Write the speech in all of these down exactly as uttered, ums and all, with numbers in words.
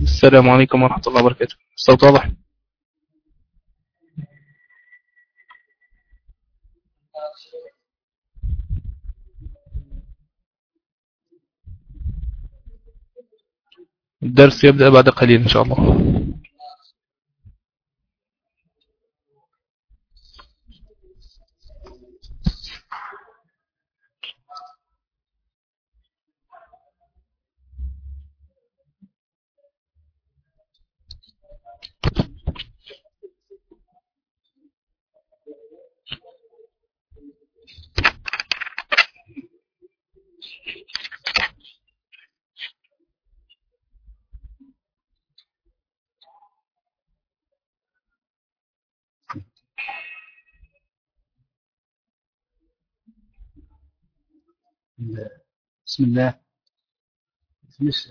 السلام عليكم ورحمة الله وبركاته. الصوت واضح؟ الدرس يبدأ بعد قليل إن شاء الله. بسم الله. مش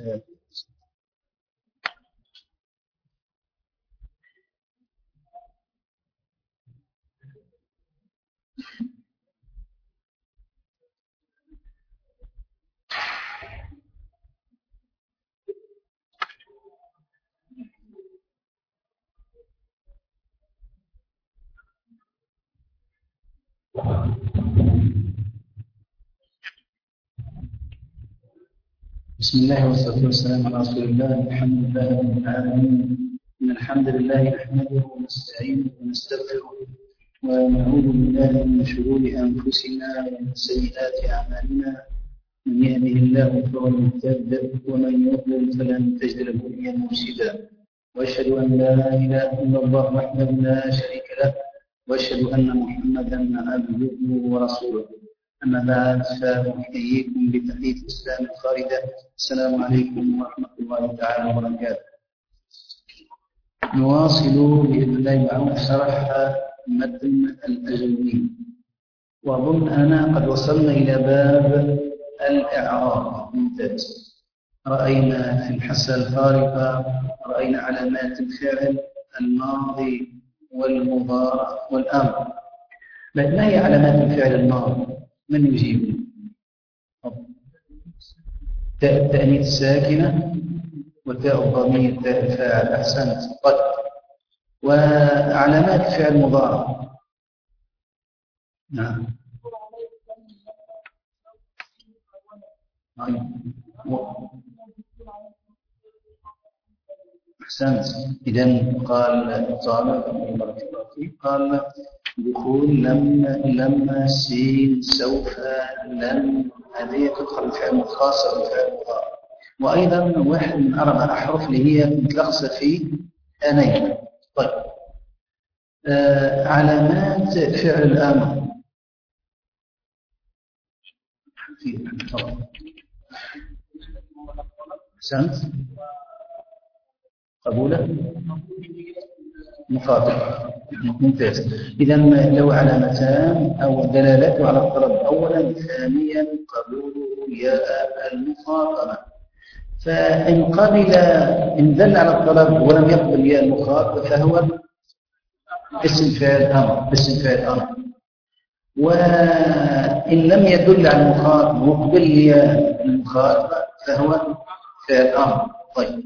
بسم الله والصلاة والسلام على رسول الله. الحمد لله رب العالمين. إن الحمد لله نحمده ونستعينه ونستغفره ونعوذ بالله من شرور أنفسنا ومن سيئات أعمالنا. من يهده الله فهو المهتد ومن يضلل فلن تجد له وليا مرشدا. وأشهد أن لا إله إلا الله وحده لا شريك له وأشهد أن محمدا عبده ورسوله. أما بعد فأحييكم بتحية الإسلام الخالدة. السلام عليكم ورحمة الله تعالى وبركاته. نواصل بإذن الله معه شرح متن الأجرمي، وأظن أنا قد وصلنا إلى باب الإعراب. ممتاز. رأينا في الحصة الفارقة رأينا علامات الفعل الماضي والمضارع والأمر. ما هي علامات الفعل الماضي؟ من يجيب؟ تاء التأنيث الساكنة وتاء الضمير تاء الفاعل. أحسنت. طيب، وعلامات فعل مضارع. نعم. أحسنت. إذن قال طالب قال دخول لما لما سين سوف لن، هذه تدخل الفعل الخاص بالفعل المضارع. وأيضا واحد من أربع أحرف اللي هي متلخصة في أنين. طيب، آه علامات فعل الأمر. أحسنت. قبوله مخاطب. ممتاز. إذا له علامتان أو دلالته على الطلب أولا، ثانيا قبوله ياء المخاطبة. فإن قبل إن دل على الطلب ولم يقبل ياء المخاطبة فهو اسم فاعل أمر. اسم فاعل أمر. وإن لم يدل على المخاطب وقبل ياء المخاطبة فهو فاعل أمر. طيب.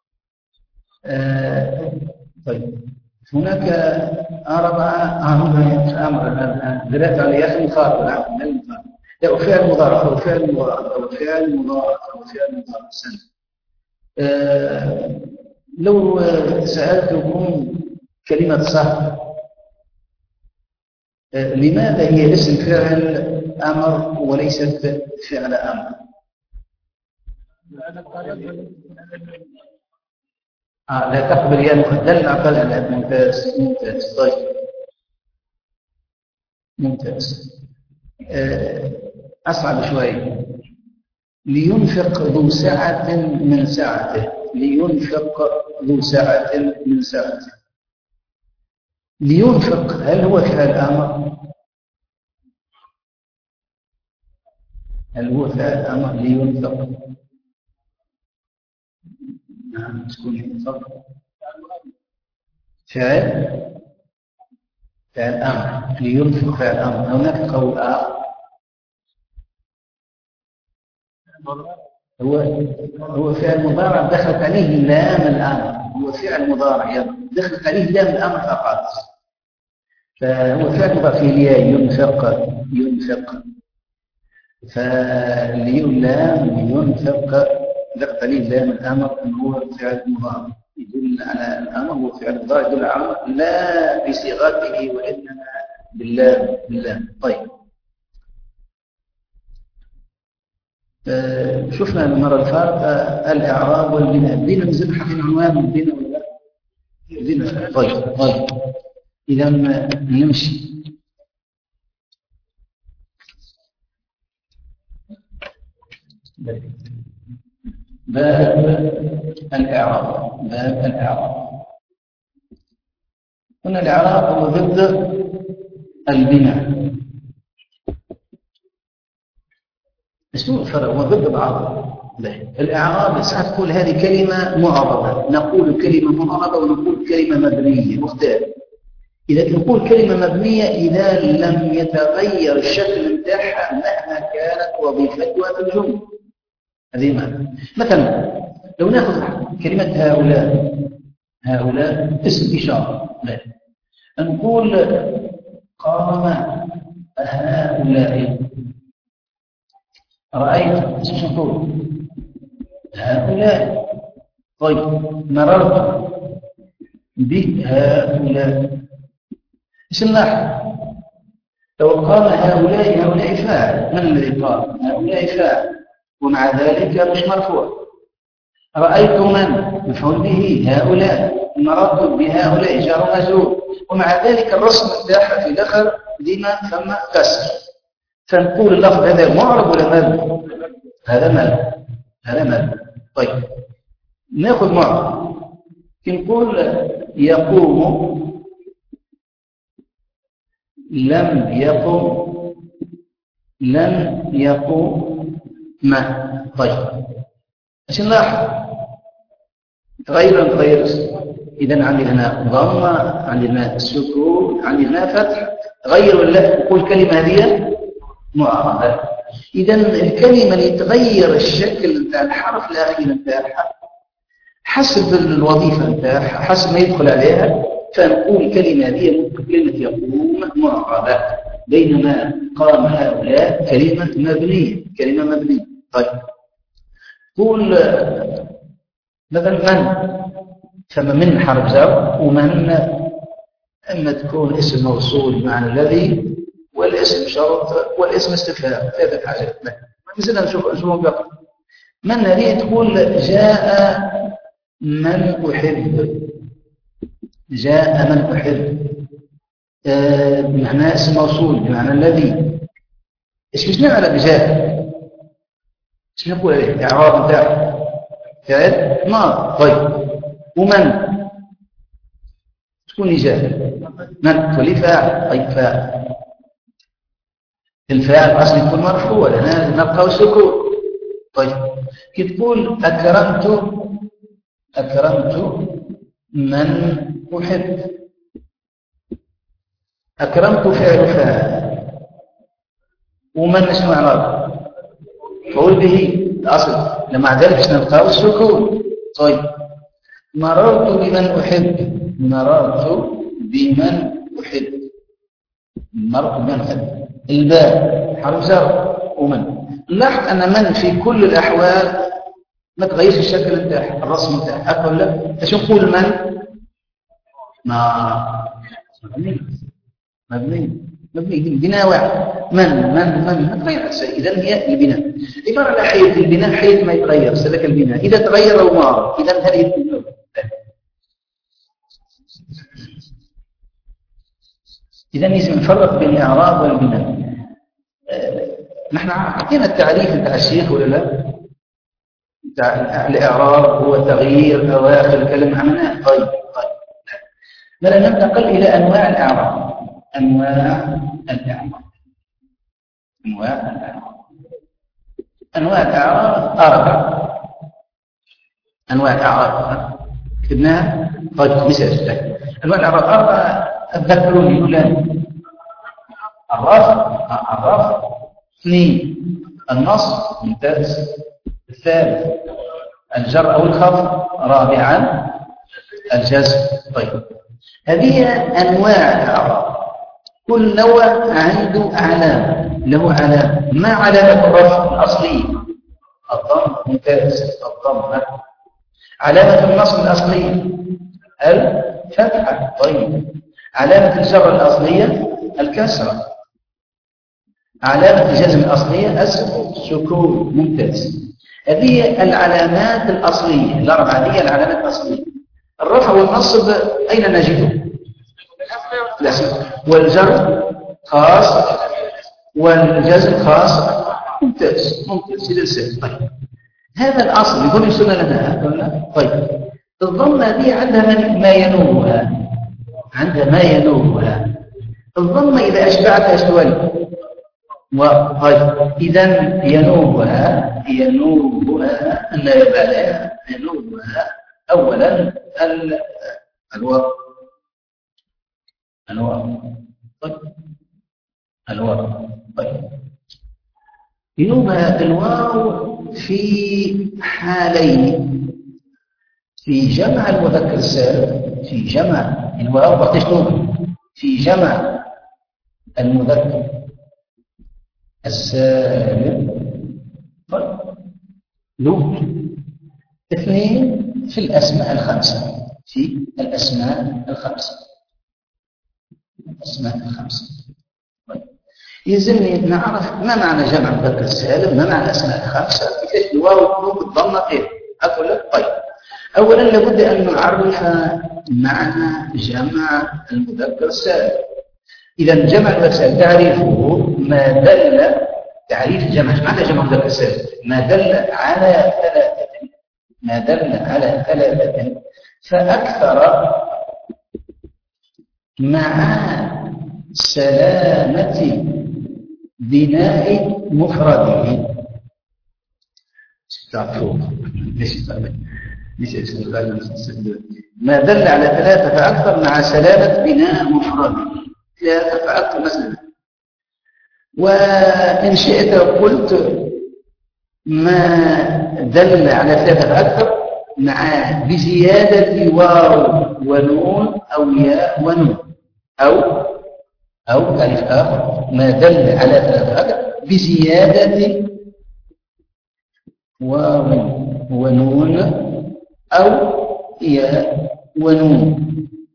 آه طيب، هناك أربعة أمر دلالة على ياء المخاطبة. نعم، المخاطبة. لا، فعل مضارع أو فعل مضارع أو فعل مضارع أو فعل مضارع. سنة. آه لو سألتكم كلمة صح، آه لماذا هي اسم فعل أمر وليست فعل أمر؟ آه لا تقبل يا مخدل عقل. ممتاز. ممتاز. طيب، ممتاز. آه أصعب شوي. لينفق ذو سعة من سعته. لينفق ذو سعة من سعته. لينفق هل هو فعل أمر؟ هل هو فعل أمر لينفق؟ نعم، تكون ينفق فعل فعل أمر. لينفق فعل أمر. هناك قول آخر هو هو فعل مضارع دخلت عليه لام الأمر، هو فعل مضارع دخلت عليه لام الأمر فقط، فهو فعل مضارع فيه الياء ينفق ينفق، فاليولام ينفق دخلت عليه لام الأمر أنه هو فعل مضارع يدل على الأمر، هو فعل مضارع يدل على الأمر لا بصيغته وإنما باللام باللام. طيب آه شفنا المرة الفارقة الإعراب والبناء، البناء نزل حقين عنوان البناء ولا البناء. طيب طيب إذا نمشي باب الإعراب. باب الإعراب قلنا الإعراب هو ضد البناء. شنو الفرق؟ هو ضد بعض. الإعراب ساعات تقول هذه كلمة معربة، نقول كلمة معربة ونقول كلمة مبنية مختلف. إذا نقول كلمة مبنية إذا لم يتغير الشكل نتاعها مهما كانت وظيفتها في الجملة. هذه معنى. مثلا لو ناخذ كلمة هؤلاء، هؤلاء اسم إشارة، نقول قام هؤلاء، رأيت اسم نقول هؤلاء. طيب مررت بهؤلاء اسم لاحظ. لو قام هؤلاء، هؤلاء فاعل، من الذي قام؟ هؤلاء فاعل ومع ذلك مش مرفوع. رأيت من؟ مفعول به. هؤلاء مررت بهؤلاء جار ومجرور ومع ذلك الرسم نتاعها في الآخر ديما ثم كسر، فنقول اللفظ هذا معرب ولا مبني؟ هذا مبني، هذا مبني. طيب ناخذ معرب، نقول يقوم لم يقم لم يقوم ما. طيب ايش نلاحظ؟ تغير ولا تغير؟ اذا عندي هنا ضمه، عندي هنا سكون، عندي هنا فتح. غير ولا نقول كلمه هذه معربه. اذا الكلمه اللي تغير الشكل نتاع الحرف الاخير نتاعها حسب الوظيفه نتاعها، حسب ما يدخل عليها، فنقول كلمه هذه كلمه يقوم معربه، بينما قام هؤلاء كلمه مبنيه، كلمه مبنيه. طيب قول مثلا من، فما من حرف جر، ومن اما تكون اسم موصول بمعنى الذي، والاسم شرط، والاسم استفهام، ثلاثه حاجات. مثلا نشوف نشوف بقى من هذه تقول جاء من احب، جاء من احب آه بمعنى اسم موصول بمعنى الذي. ايش مش نعمل بجاء؟ ايش نقول عليه؟ اعراب نتاعه فعل ماضي. طيب ومن تكون لي جاء؟ من تولي فاعل. طيب فاعل، الفاعل اصلا يكون مرفوع لان نبقى سكون. طيب كي تقول اكرمت، اكرمت من احب، اكرمت فعل فاعل، ومن شنو اعراب؟ مفعول به الاصل، لمع ذلك نبقى السكون. طيب مررت بمن احب، مررت بمن احب، مررت بمن احب. الباء حرف جر ومن. نلاحظ ان من في كل الاحوال ما تغيرش الشكل نتاعها، الرسم نتاعها. اقول لك ايش نقول من؟ ما مبني مبني مبني بناء واحد. من من من ما تغير شيء. اذا هي البناء. عباره عن حيث البناء، حيث ما يتغير سلك البناء. اذا تغير او ما، اذا هذه اذا لازم نفرق بين الاعراب والبناء. أه نحن عطينا التعريف نتاع الشيخ ولا لا؟ الإعراب هو تغيير أواخر الكلمة عملناه. طيب طيب لنا ننتقل إلى أنواع الإعراب. أنواع الإعراب أنواع الإعراب أنواع الإعراب أربع أنواع الإعراب كتبناها. طيب مثال أنواع الإعراب أربعة أتذكروني الأولى الرفع الرفع اثنين النصب ممتاز، الثالث الجر أو الخفض. رابعا الجزم. طيب هذه أنواع الأعراب، كل نوع عنده علامة، له علامة. ما علامة الرفع الأصلية؟ الضم. ممتاز. الضمة. علامة النصب الأصلية الفتحة. طيب علامة الجر الأصلية الكسرة. علامة الجزم الأصلية السكون. ممتاز. هذه العلامات الأصلية الأربعة، هذه العلامات الأصلية. الرفع والنصب أين نجده؟ والجر خاص والجزم خاص. ممتاز ممتاز. إذا سهل. طيب هذا الأصل يقول يسنى لنا ولا؟ طيب الضمة هذه عندها ما ينوبها، عندها ما ينوبها. الضمة إذا أشبعتها اشتوالي وطيب إذا ينوبها ينوبها النائب عليها ينوبها أولا الواو الواو. طيب الواو. طيب ينوبها الواو في حالين: في جمع المذكر السالم، في جمع الواو وقت شنو؟ في جمع المذكر السالم. طيب لو اثنين في الأسماء الخمسة، في الأسماء الخمسة الأسماء الخمسة. طيب يلزمني نعرف ما معنى جمع المذكر السالم، ما معنى الأسماء الخمسة، كيف الواو والنون بالضمة كيف أقول لك. طيب أولا لابد أن نعرف معنى جمع المذكر السالم. إذا جمع المذكر السالم تعريفه ما دل تعريف الجمع. معنى جمع المذكر السالم ما دل على ثلاثة ما دل على ثلاثة فأكثر مع سلامة بناء مفرده. ما دل على ثلاثة فأكثر مع سلامة بناء مفرده. ثلاثة فأكثر مثلا. وإن شئت قلت ما دل على ثلاثة فأكثر مع بزيادة واو ونون أو ياء ونون، أو أو تعريف آخر ما دل على ثلاثة فأكثر بزيادة واو ونون أو ياء ونون.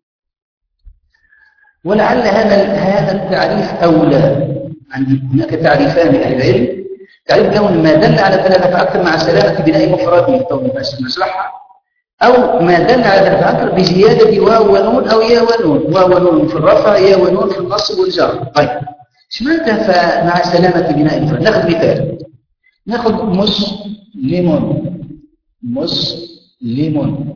ولعل هذا هذا التعريف أولى. عندي هناك تعريفان لأهل العلم: تعريف كون ما دل على ثلاثة فأكثر مع سلامة بناء مفرده تو نشرحها، أو ما دل على ثلاثة فأكثر بزيادة واو ونون أو ياء ونون. واو ونون في الرفع، ياء ونون في النصب والجر. طيب ايش معناتها مع سلامة بناء مفرد؟ ناخذ مثال. ناخذ مسلم. مسلم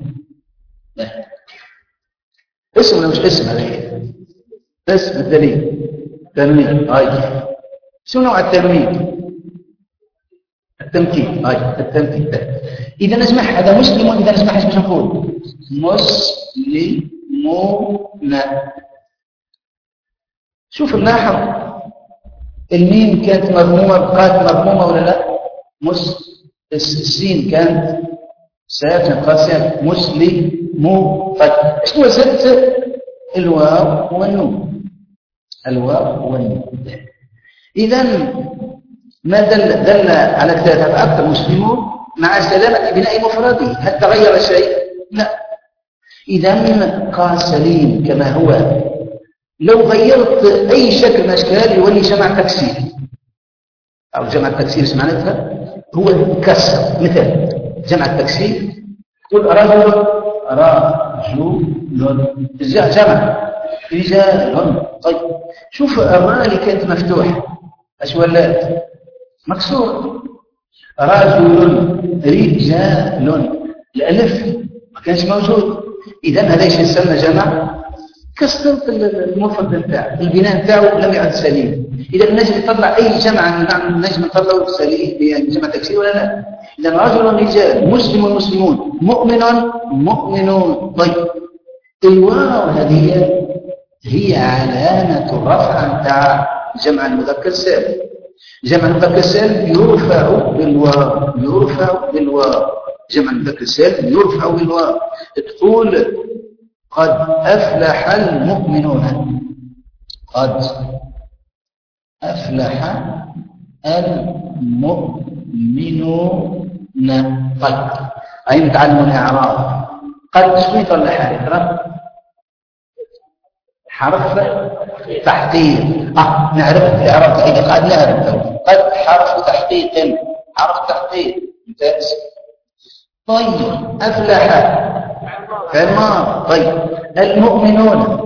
اسم ولا مش اسم؟ هذا اسم الدليل تنوين. هاي شو نوع التنوين؟ التمكين. هاي التمكين. إذا نسمح هذا مسلم، إذا نسمح ايش باش نقول؟ مسلمون. شوف اللاحظ الميم كانت مضمومة بقات مضمومة ولا لا؟ مس السين كانت ساكنة بقات ساكنة. مسلمو. طيب شنو زدت؟ الواو والنون. الواو والنون. إذا ما دل دل على ثلاثة فأكثر مسلمون مع سلامة بناء مفرده. هل تغير شيء؟ لا. إذا قال سليم كما هو. لو غيرت أي شكل من الأشكال يولي جمع تكسير، أو جمع التكسير ايش معناتها؟ هو كسر. مثل جمع التكسير قل رجل رجل جمع رجال. طيب شوف الراء اللي كانت مفتوحة ايش ولات؟ مكسور. رجل رجال الألف ما كانش موجود. إذا هذا ايش يسمى جمع؟ كسرت المفرد نتاعه، البناء نتاعه لم يعد سليم. إذا نجم نطلع أي جمع نجم نطلعه سليم يعني جمع تكسير ولا لا؟ إذا رجل رجال، مسلم مسلمون، مؤمن مؤمنون. طيب الواو هذه هي علامة الرفع نتاع جمع المذكر السالم. جمع المذكر السالم يرفع بالواو، يرفع بالواو. جمع المذكر السالم يرفع بالواو. تقول قد أفلح المؤمنون، قد أفلح المؤمنون. طيب أي نتعلم الإعراب. قد شوي طلع حرف حرف تحقيق. آه نعرف الإعراب تحقيق، قد نعرف قد حرف تحقيق، حرف تحقيق ممتاز. طيب أفلح فعل ماضي. طيب المؤمنون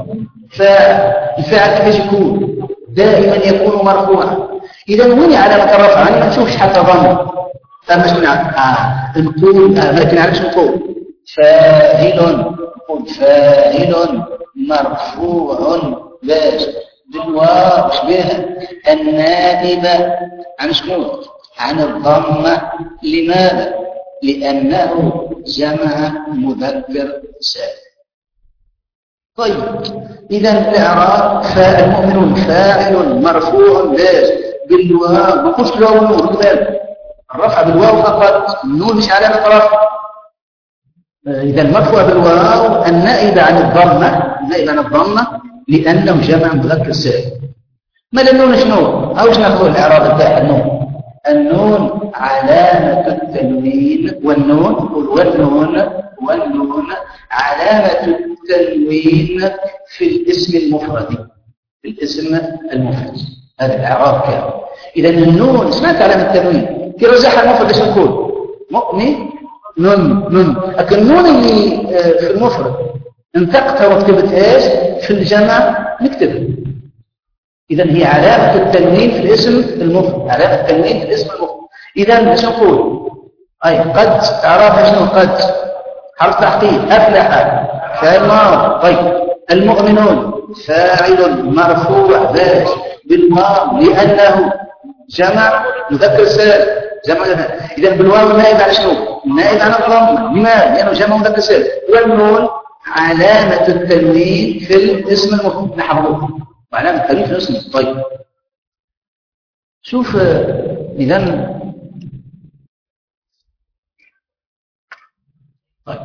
فالفعل كيف يكون؟ دائما يكون مرفوعا. إذا وين علامة الرفع؟ أنا ما نشوفش حتى ضمه. فمش نعرف آه نقول آه لكن علاش نقول فاعل، نقول فاعل مرفوع باش بالواو شبيها النائبة عن شنو؟ عن الضمة. لماذا؟ لأنه جمع مذكر سالم. طيب إذا الإعراب فالمؤمنون فاعل مرفوع باش بالواو. ما نقولش الواو والنون كذلك، الرفع بالواو فقط، النون مش علامة رفع. إذا المرفوع بالواو النائب عن الضمة، النائب عن الضمة لأنه جمع مذكر سالم. ما النون شنو؟ أو شنو ناخذ الإعراب بتاع النون؟ النون علامة التنوين، والنون والنون والنون علامة التنوين في الاسم المفرد، في الاسم المفرد. هذا الإعراب كامل. إذا النون سمعت علامة التنوين في رجعها المفرد ايش نقول؟ مؤمن نون نون. لكن النون اللي في المفرد انتقتها وكتبت ايش؟ في الجمع نكتبها. إذا هي علامة التنوين في الاسم المفرد، علامة التنوين في الاسم المفرد. إذا ايش نقول؟ أي قد إعرابها شنو؟ قد حرف تحقيق. أفلح فاعل ماضي. طيب المؤمنون فاعل مرفوع باش بالواو لأنه جمع مذكر سالم، جمع. إذا بالواو النائب على شنو؟ النائب عن الضمة. لماذا؟ لأنه جمع مذكر سالم. والنون علامة التنوين في الاسم المفرد. نحفظه وعلامة التنوين في الاسم. طيب شوف إذا طيب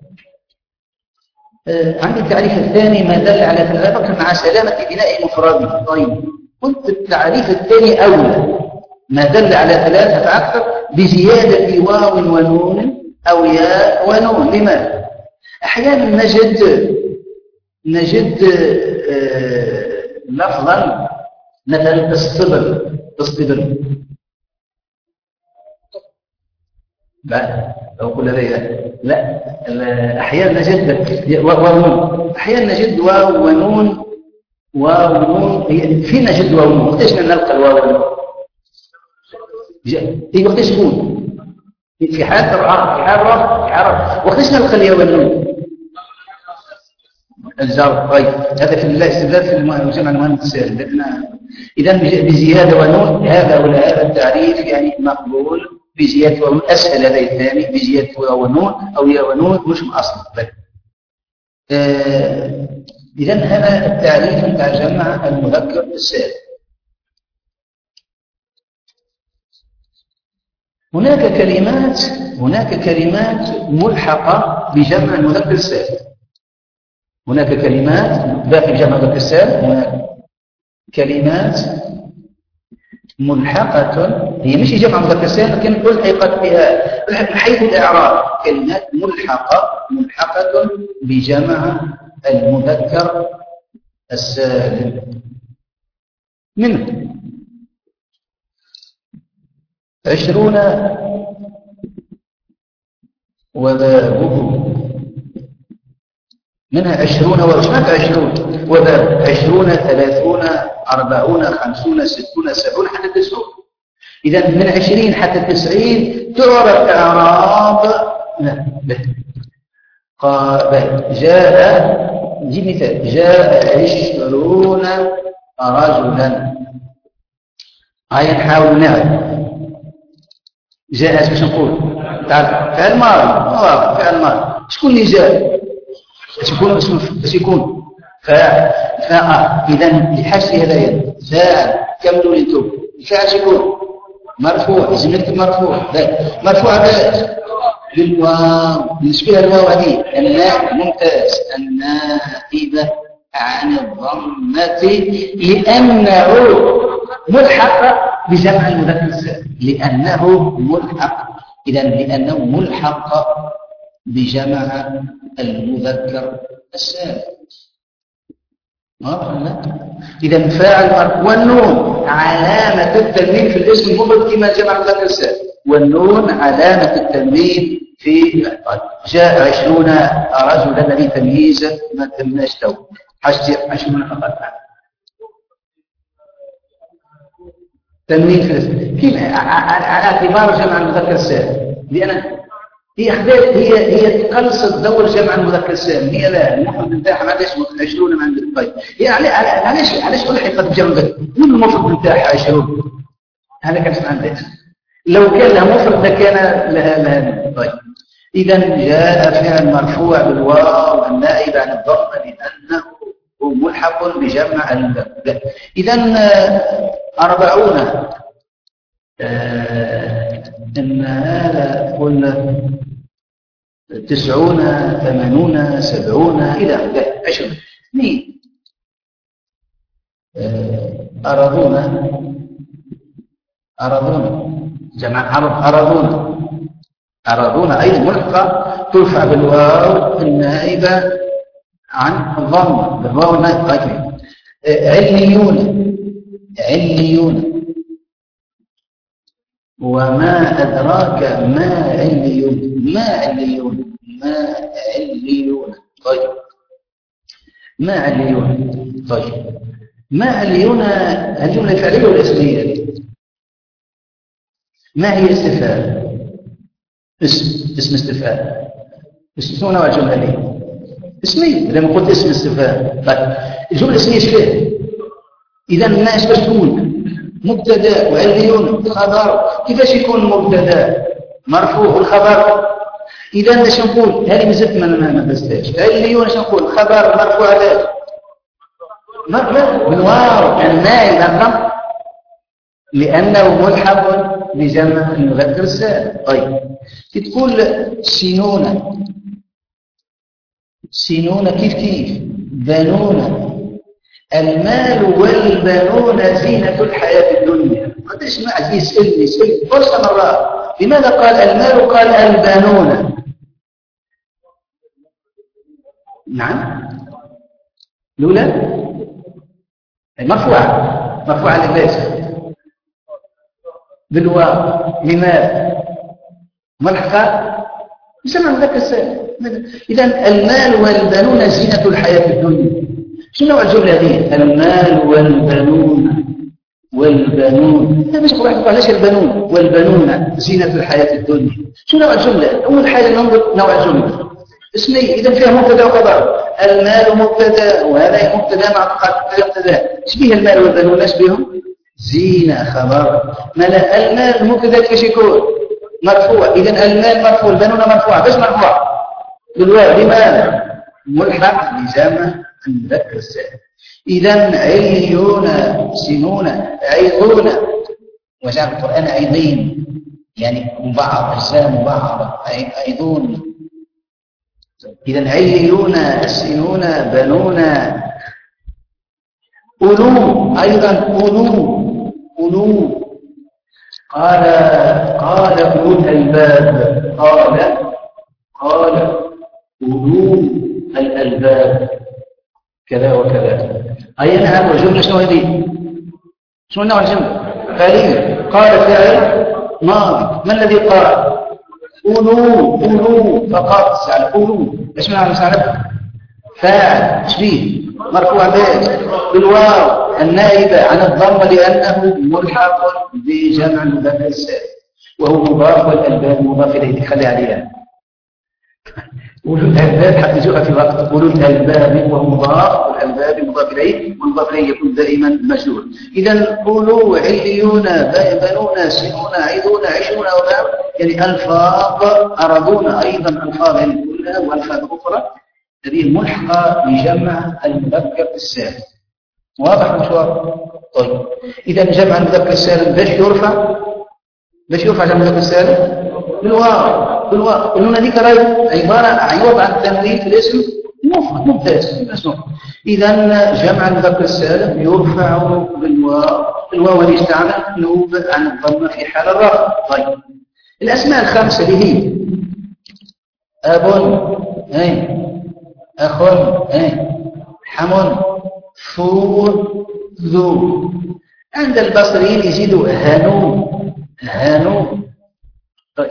آه عندي التعريف الثاني ما دل على تلافق مع سلامة بناء مفرده. طيب قلت التعريف الثاني أولى ما دل على ثلاثة فأكثر بزيادة واو ونون أو ياء ونون. لماذا؟ أحيانا نجد نجد آه لفظا مثلا تصطبر تصطبر لا لو قلنا ليه لا أحيانا نجد واو ونون، أحيانا نجد واو ونون واو ونون. في نجد واو ونون وقتاش نلقى الواو والنون؟ في وقتاش تكون في حالة الرفع، في حالة الرفع، في حالة وقتاش نلقى الياء والنون؟ الجر. طيب هذا في الاستدلال في الجمع المؤنث السالم. إذا بزيادة ونون هذا ولا هذا التعريف يعني مقبول. بزيادة ونون أسهل هذا الثاني بزيادة واو ونون أو ياء ونون مش من أصل. طيب آه إذا هذا التعريف بتاع جمع المذكر السالم. هناك كلمات هناك كلمات ملحقة بجمع المذكر السالم. هناك كلمات داخل جمع المذكر السالم، هناك كلمات ملحقة هي مش جمع مذكر سالم لكن ألحقت بها من حيث الإعراب. كلمات ملحقة ملحقة بجمع المذكر السالم. منه عشرون وبابه، منها عشرون وشمات عشرون وباب، عشرون ثلاثون أربعون خمسون ستون سبعون حتى تسعون. إذا من عشرين حتى تسعين تعرف إعراب قابل. جاء نجيب مثال، جاء عشرون رجلا. هيا نحاول نعرف جاء ايش نقول؟ فعل ماضي. فعل ماضي. شكون اللي جاء؟ باش يكون باش يكون فاعل. فاعل. اذا لحاجه هذايا فاعل كملوا لي انتم الفاعل يكون مرفوع، لازم نكتب مرفوع. مرفوع باش بالواو، نشبه الواو هذه الناء. ممتاز. النائبة عن الضمة لأنه ملحق بجمع المذكر السالم. لأنه ملحق، إذا لأنه ملحق بجمع المذكر السالم. واضح ولا؟ إذا فاعل مرفوع. والنون علامة التنوين في الاسم المفرد كما جمع المذكر السالم. والنون علامة التنوين في جاء عشرون رجلا الذي تمييز ما تمناش تو حاجتي عشرون فقط. تنوين في الاسم كيف على اعتبار جمع المذكر السالم، لأن هي هي هي تقلص دور جمع المذكر السالم. هي لا المفرد نتاعها ما عندهاش عشرون ما عندك. طيب يعني علاش علاش ألحقت بجمع المذكر؟ من المفرد نتاعها عشرون؟ هذا كان ما عندهاش. لو كان لها مفرد لكان لها لها. طيب إذا جاء فعل مرفوع بالواو النائب عن الضمة لأنه ملحق بجمع المذكر. إذا أربعون آه إن هذا قلنا تسعون ثمانون سبعون إلى عشرين. مين أرضون أرضون جمع أرضون أرضون أي ملحقة ترفع بالواو النائبة عن الضمة بالواو النائبة. عليون عليون. وما أدراك ما عليون. ما عليون ما عليون. طيب ما عليون. طيب ما عليون الجملة فعلية ولا اسمية؟ ما هي استفهام؟ اسم اسم استفهام. اسم نوع الجملة دي اسمية. لما قلت اسم استفهام طيب الجملة اسمية ايش فيها؟ إذا ما ايش باش تكون؟ مبتدا وعليون خبر. كيفاش يكون مبتدا مرفوع والخبر؟ إذا اش نقول؟ هذه مازالت ما ما درستهاش. عليون اش نقول؟ خبر مرفوع ذات بالواو النائب عن الضم لأنه ملحق بجمع المذكر السالم. طيب تقول سينون. سينون كيف كيف؟ بنون. المال والبنون زينة الحياة الدنيا. قديش ما عاد يسألني يسألني فرصة مرات لماذا قال المال وقال البنون؟ نعم لولا مرفوعة مرفوعة لباس بالواو. لماذا؟ ملحقة بجمع المذكر السالم. إذا المال والبنون زينة الحياة الدنيا. شنو نوع الجملة هذه؟ المال والبنون والبنون. لا باش نقول واحد علاش البنون والبنون زينة الحياة الدنيا. شنو نوع الجملة؟ أول حاجة ننظر نوع الجملة اسمي. إذا فيها مبتدا وخبر. المال مبتدا وهذا مبتدا مع مبتدا. ايش به المال والبنون؟ ايش بهم؟ زينة خبر. ملا المال مبتدا كيفاش يكون؟ مرفوع. إذا المال مرفوع البنون مرفوع. باش مرفوع؟ بالواو. لماذا؟ ملحق بجمع المذكر السالم. إذا عليون سنون عيضون. وجاء في القرآن عيضين يعني مبعض أجزاء مبعضة عيضون. إذا عليون سنون بنون. أولو أيضا أولو أولو. قال قال أولو الألباب. قال قال أولو الألباب كذا وكذا. أي نعم. والجملة شنو هذه؟ شنو نوع الجملة؟ فعلية. قال فعل ماضي. ما الذي قال؟ أولو أولو فقط. على أولو ايش معنى مساعدة؟ فاعل ايش فيه؟ مرفوع به بالواو النائبة عن الضمة لأنه ملحق بجمع المذكر السالم وهو مضاف والألباب مضاف إليه. خلي عليها أولو الألباب حتى يجوء في وقت. أولو الألباب وهو مضاف والألباب مضاف إليه والمضاف إليه يكون دائما مجرور. إذا أولو عليون بنون سنون عيدون عشرون وبعض يعني ألفاظ أرضون أيضا ألفاظ يعني كلها وألفاظ أخرى هذه ملحقة بجمع المذكر السالم. واضح مش واضح؟ طيب إذا جمع المذكر السالم باش يرفع باش يرفع جمع المذكر السالم بالواو بالواو قلنا ذيك راي عبارة عوض عن التنوين في الاسم مفرد ممتاز. إذا جمع المذكر السالم يرفع بالواو الواو اللي يستعمل نوب عن الضمة في حال الرفع. طيب الأسماء الخمسة اللي هي أب أي أخ أي حم فو ذو عند البصريين يزيدوا هانو هانو. طيب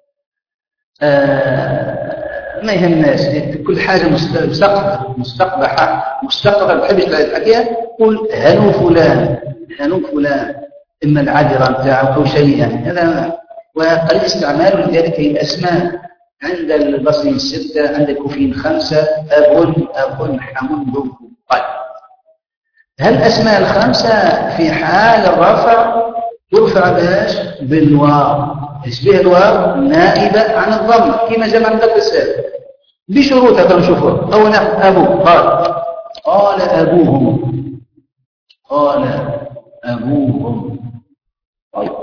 آه ما يهمناش كل حاجة مستقبح مستقبحة مستقبح بحبش الحكاية قول هانو فلان هانو فلان إما العذرة بتاعه أو شيئا هذا وقليل استعماله. لذلك هي الأسماء عند البصريين ستة عند الكوفيين خمسة أب أب حم ذو. طيب هل الأسماء الخمسة في حال الرفع ترفع باش بالواو يشبه الواو نائبة عن الضمة كما جمع المذكر السالم بشروطها. فنشوفها أولا أبو قال قال أبوهم قال أبوهم. طيب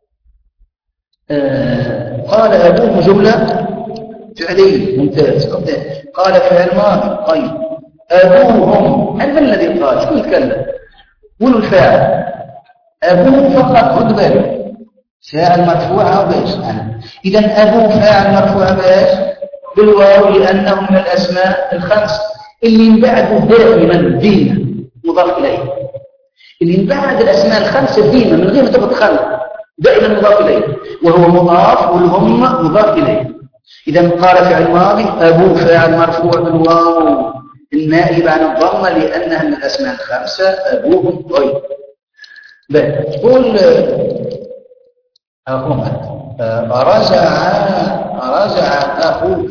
آه قال أبوهم جملة فعلية ممتاز. قال فعل ماضي. طيب أبوهم من الذي قال شو يتكلم قولوا الفاعل أبوه فقط خذ بالك فاعل مرفوع أو باش. إذا أبوه فاعل مرفوع باش بالواو لأنه من الأسماء الخمسة اللي من بعده دائما ديما مضاف إليه. اللي من بعد الأسماء الخمسة ديما من غير ما تتخلف دائما مضاف إليه وهو مضاف والهم مضاف إليه. إذا قال فعل ماضي أبوه فاعل مرفوع بالواو النائب عن الضمة لأنها من الأسماء الخمسة أبوهم. طيب قول أخوك رجع رجع أخوك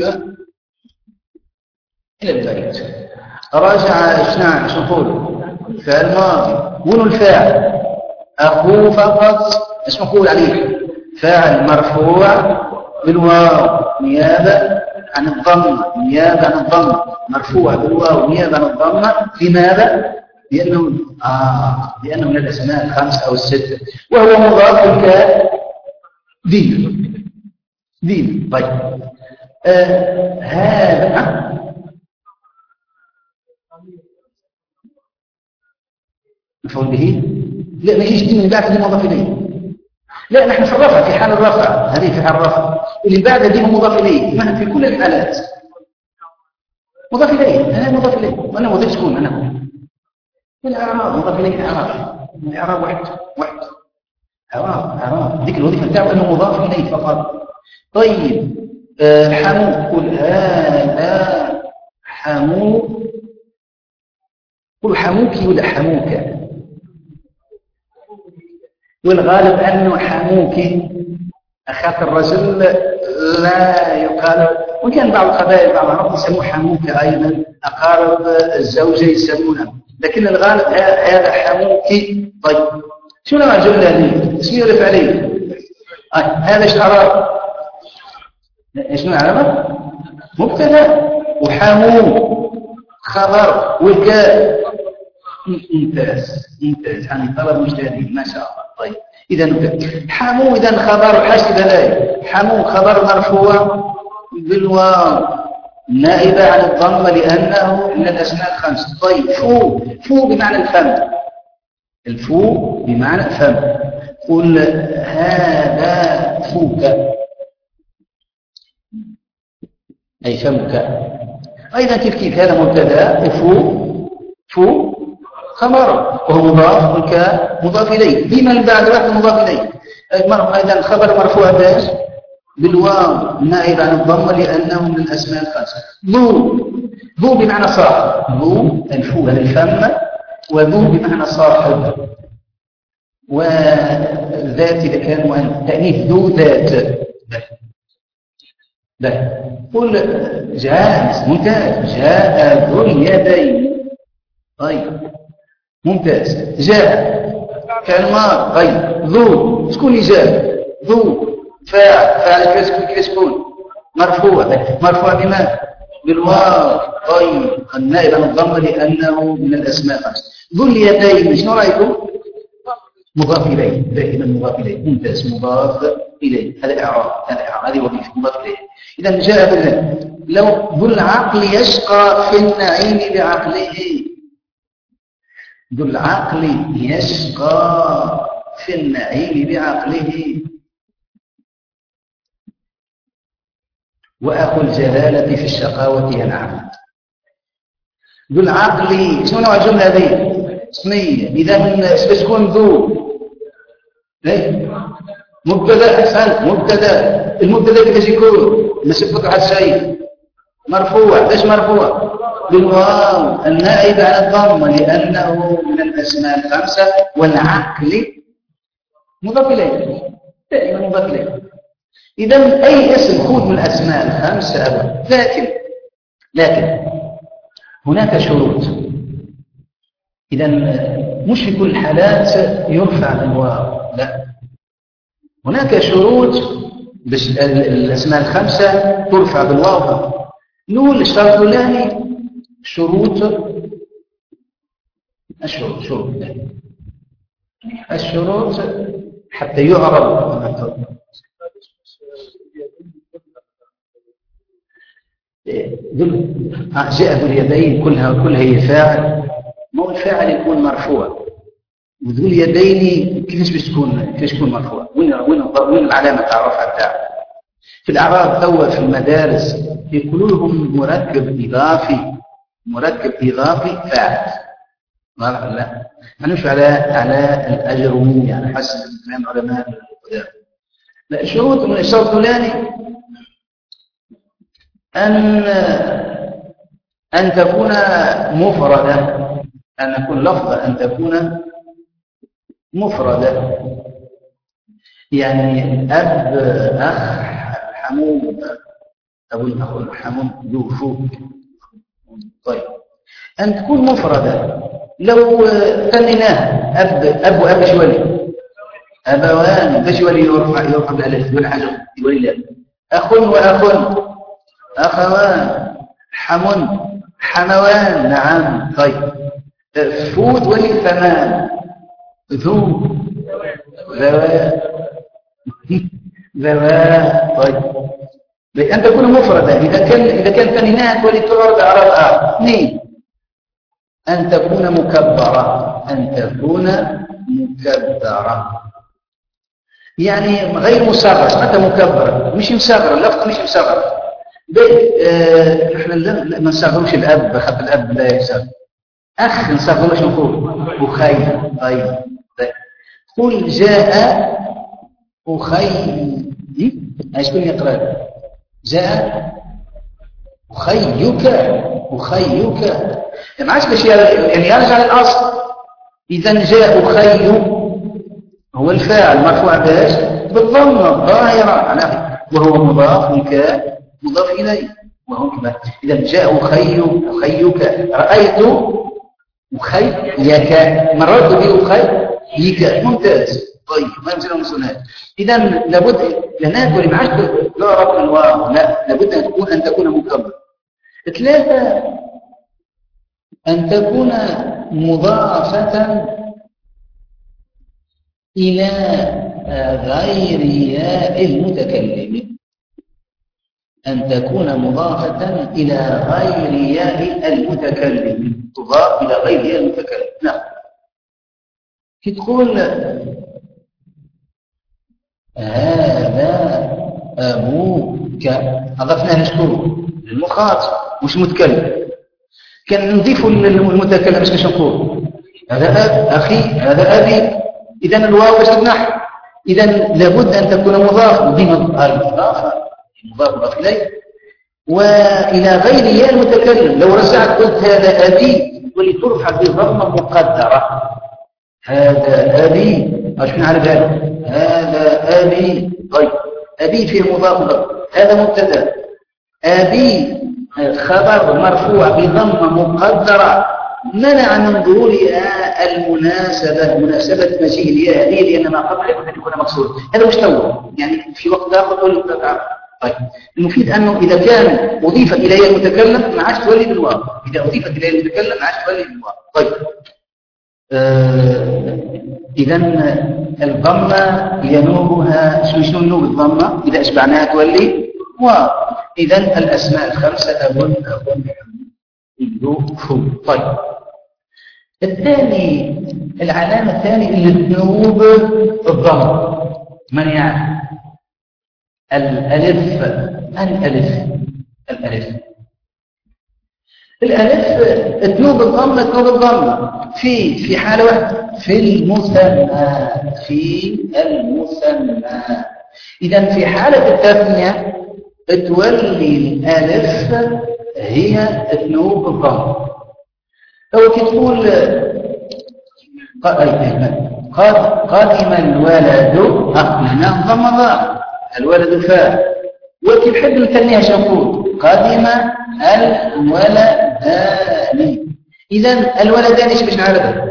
إلى البيت. رجع شنو شو نقول فعل ماضي قولوا الفاعل أخوه فقط ايش نقول عليه فاعل مرفوع بالواو نيابة عن الضمة نيابة عن الضمة مرفوع بالواو نيابة عن الضمة. لماذا؟ لأنه آه لأنه من الأسماء الخمسة أو الستة وهو مضاف الكاف دين دين. طيب آه هذا مفعول به لا ما يجيش دين من بعد دين مضاف إليه. لا نحن في الرفع في حال الرفع هذه في حال الرفع اللي بعد دين مضاف إليه ما في كل الحالات مضاف إليه أنا مضاف إليه وأنا مضيف سكون أنا الإعراب مضاف إليه إعراب الإعراب واحد واحد إعراب إعراب ذيك الوظيفة بتاعه أنه مضاف إليه فقط. طيب آه حمو قل هذا حمو قل حموك ولا حموك والغالب أنه حموك أخاك الرجل لا يقال وكان بعض القبائل بعض العرب يسموه حموك أيضا أقارب الزوجة يسمونها لكن الغالب هذا حموكي. طيب شو نوع الجملة هذه؟ اسمه الفعلية آه. هذا ايش عرب؟ ايش نوع عرب؟ مبتدا وحمو خبر والكاف ممتاز ممتاز يعني طلب مجتهدين ما شاء الله. طيب اذا حمو اذا خبر حسب ذلك حمو خبر مرفوع بالواو نائبة عن الضمة لأنه من الأسماء الخمسة. طيب فو فو بمعنى الفم الفو بمعنى الفم قل هذا فوك أي فمك. أيضا كيف كيف هذا مبتدا وفو فو خبر وهو مضاف والكاف مضاف إليه ديما بعد واحد مضاف إليه. أيضا خبر مرفوع باش بالواو نائب عن الضمة لأنه من الأسماء الخمسة. ذو ذو بمعنى صاحب ذو الفو هذا الفم وذو بمعنى صاحب وذات إذا كان مؤنث تأنيث ذو ذات. ده قل جاء ممتاز جاء ذو اليدين. طيب ممتاز جاء فعل ماضي. طيب ذو شكون جاء ذو فاعل فاعل كيف يكون مرفوع مرفوع بما بالواو. طيب النائب عن الضمه لانه من الاسماء خمسه. ذو اليدين شنو رايكم مضاف إليه، دائما مضاف إليه، ممتاز، مضاف إليه، هذا إعراب، هذا إعراب، هذه وظيفة مضاف إليه. إذا جاء بالله لو ذو العقل يشقى في النعيم بعقله، ذو العقل يشقى في النعيم بعقله، وأخو الجلالة في الشقاوة ينعم. ذو العقل، شنو نوع الجملة هذه؟ اسمية. إذا تكون ذو إيه؟ مبتدا، أحسنت، مبتدا. المبتدا كيفاش يكون؟ مسبوق على الشيء، مرفوع. ليش مرفوع؟ بالواو النائب عن الضمة، لأنه من الأسماء الخمسة، والعقل مضاف إليه، دائما مضاف إليه. إذا أي اسم خذ من الأسماء الخمسة أبدا. لكن لكن هناك شروط. إذا مش في كل الحالات يرفع بالواو، لا، هناك شروط باش الأسماء الخمسة ترفع بالواو. نقول الشرط الأولاني شروط الشروط شروط الشروط حتى يعرب جاء ذو اليدين كلها كلها هي فاعل، مو الفاعل يكون مرفوع، وذو اليدين كيفاش باش تكون كيفاش تكون مرفوع؟ وين وين وين العلامه تاع رفع تاعها؟ في الاعراب توا في المدارس يقولوا لهم مركب اضافي، مركب اضافي فاعل. لا لا مانوش على على الاجروميه على حسب كلام علماء القدام. لا، شروط من الشرط الثاني ان ان تكون مفرده، ان يكون لفظه ان تكون مفردة، يعني أب، أخ، حمود، أبو الأخ حمود، ذو فوق. طيب، أن تكون مفردة. لو ثنيناه أب أب وأب ايش ولي؟ أبوان، باش يولي يرفع يرفع بالألف ولا حاجة يولي لا. أخ وأخ، أخوان، حمون، حموان، نعم. طيب، فود ولي ثمان، ذو ذوات ذوات. طيب، أن تكون مفردة. إذا كان إذا كان ثنينات ولتعرض أعراض آخر. اثنين، أن تكون مكبرة، أن تكون مكبرة يعني غير مصغرة. متى مكبرة؟ مش مصغرة، اللفظ مش مصغرة. احنا ما نصغروش الأب، خاطر الأب لا يصغر. أخ نصغروه شو نقول؟ أخي. طيب، قل جاء أخي، شكون يقرأ؟ جاء أخيك، أخيك. ما عادش باش يعني يرجع للأصل. إذا جاء أخي هو الفاعل مرفوع باش بالضمة الظاهرة، وهو مضاف مضاف إليه، وهو كذا. إذا جاء أخي أخيك، رأيت أخيك، مررت بأخيك، ممتاز. طيب، ما يمكن مسؤولات. إذا لابد لهناك ولي معاش لا رب الواو، لا، لابد أن تكون أن تكون مكبرة. ثلاثة، أن تكون مضافة إلى غير ياء المتكلم، أن تكون مضافة إلى غير ياء المتكلم، تضاف إلى غير ياء المتكلم. نعم، كي تقول هذا أبوك، أضفنا لشكون؟ للمخاطب مش متكلم. كان نضيف للمتكلم ايش باش نقول؟ هذا أب، أخي، هذا أبي. إذا الواو باش تنحى. إذا لابد أن تكون مضافة، ديما المضافة مضاف مضاف إليه وإلى غير ياء المتكلم. لو رجعت قلت هذا أبي ولترفع بضمة مقدرة، هذا أبي، ايش نعرف هذا؟ هذا أبي. طيب، أبي فيه مضاف مضاف، هذا مبتدا. أبي خبر مرفوع بضمة مقدرة، منع من ظهورها المناسبة، مناسبة مجيء الياء هذه، لأن ما قبل يمكن أن يكون مكسور. هذا مستوى، يعني في وقت آخر تقول. طيب، المفيد أنه إذا كان أضيف إليه المتكلم ما عادش تولي بالواو، إذا أضيفت إليه المتكلم ما عادش تولي بالواو. طيب، آه إذا الضمة ينوبها شو شو ينوب الضمة إذا أشبعناها تولي واو. إذا الأسماء الخمسة أظن أظن يدوفوا. طيب الثاني العلامة الثانية اللي تنوب الضمة من يعني الألف الألف الألف الألف تنوب الضمة تنوب الضمة في في حالة واحدة في المثنى في المثنى. إذا في حالة التثنية تولي الألف هي تنوب الضمة. أو تقول قادم الولد هنا ضم ضاء الولد فاء وكي بحب نكنيها شنقول قادم الولدان. إذا الولدان إيش باش نعرفها؟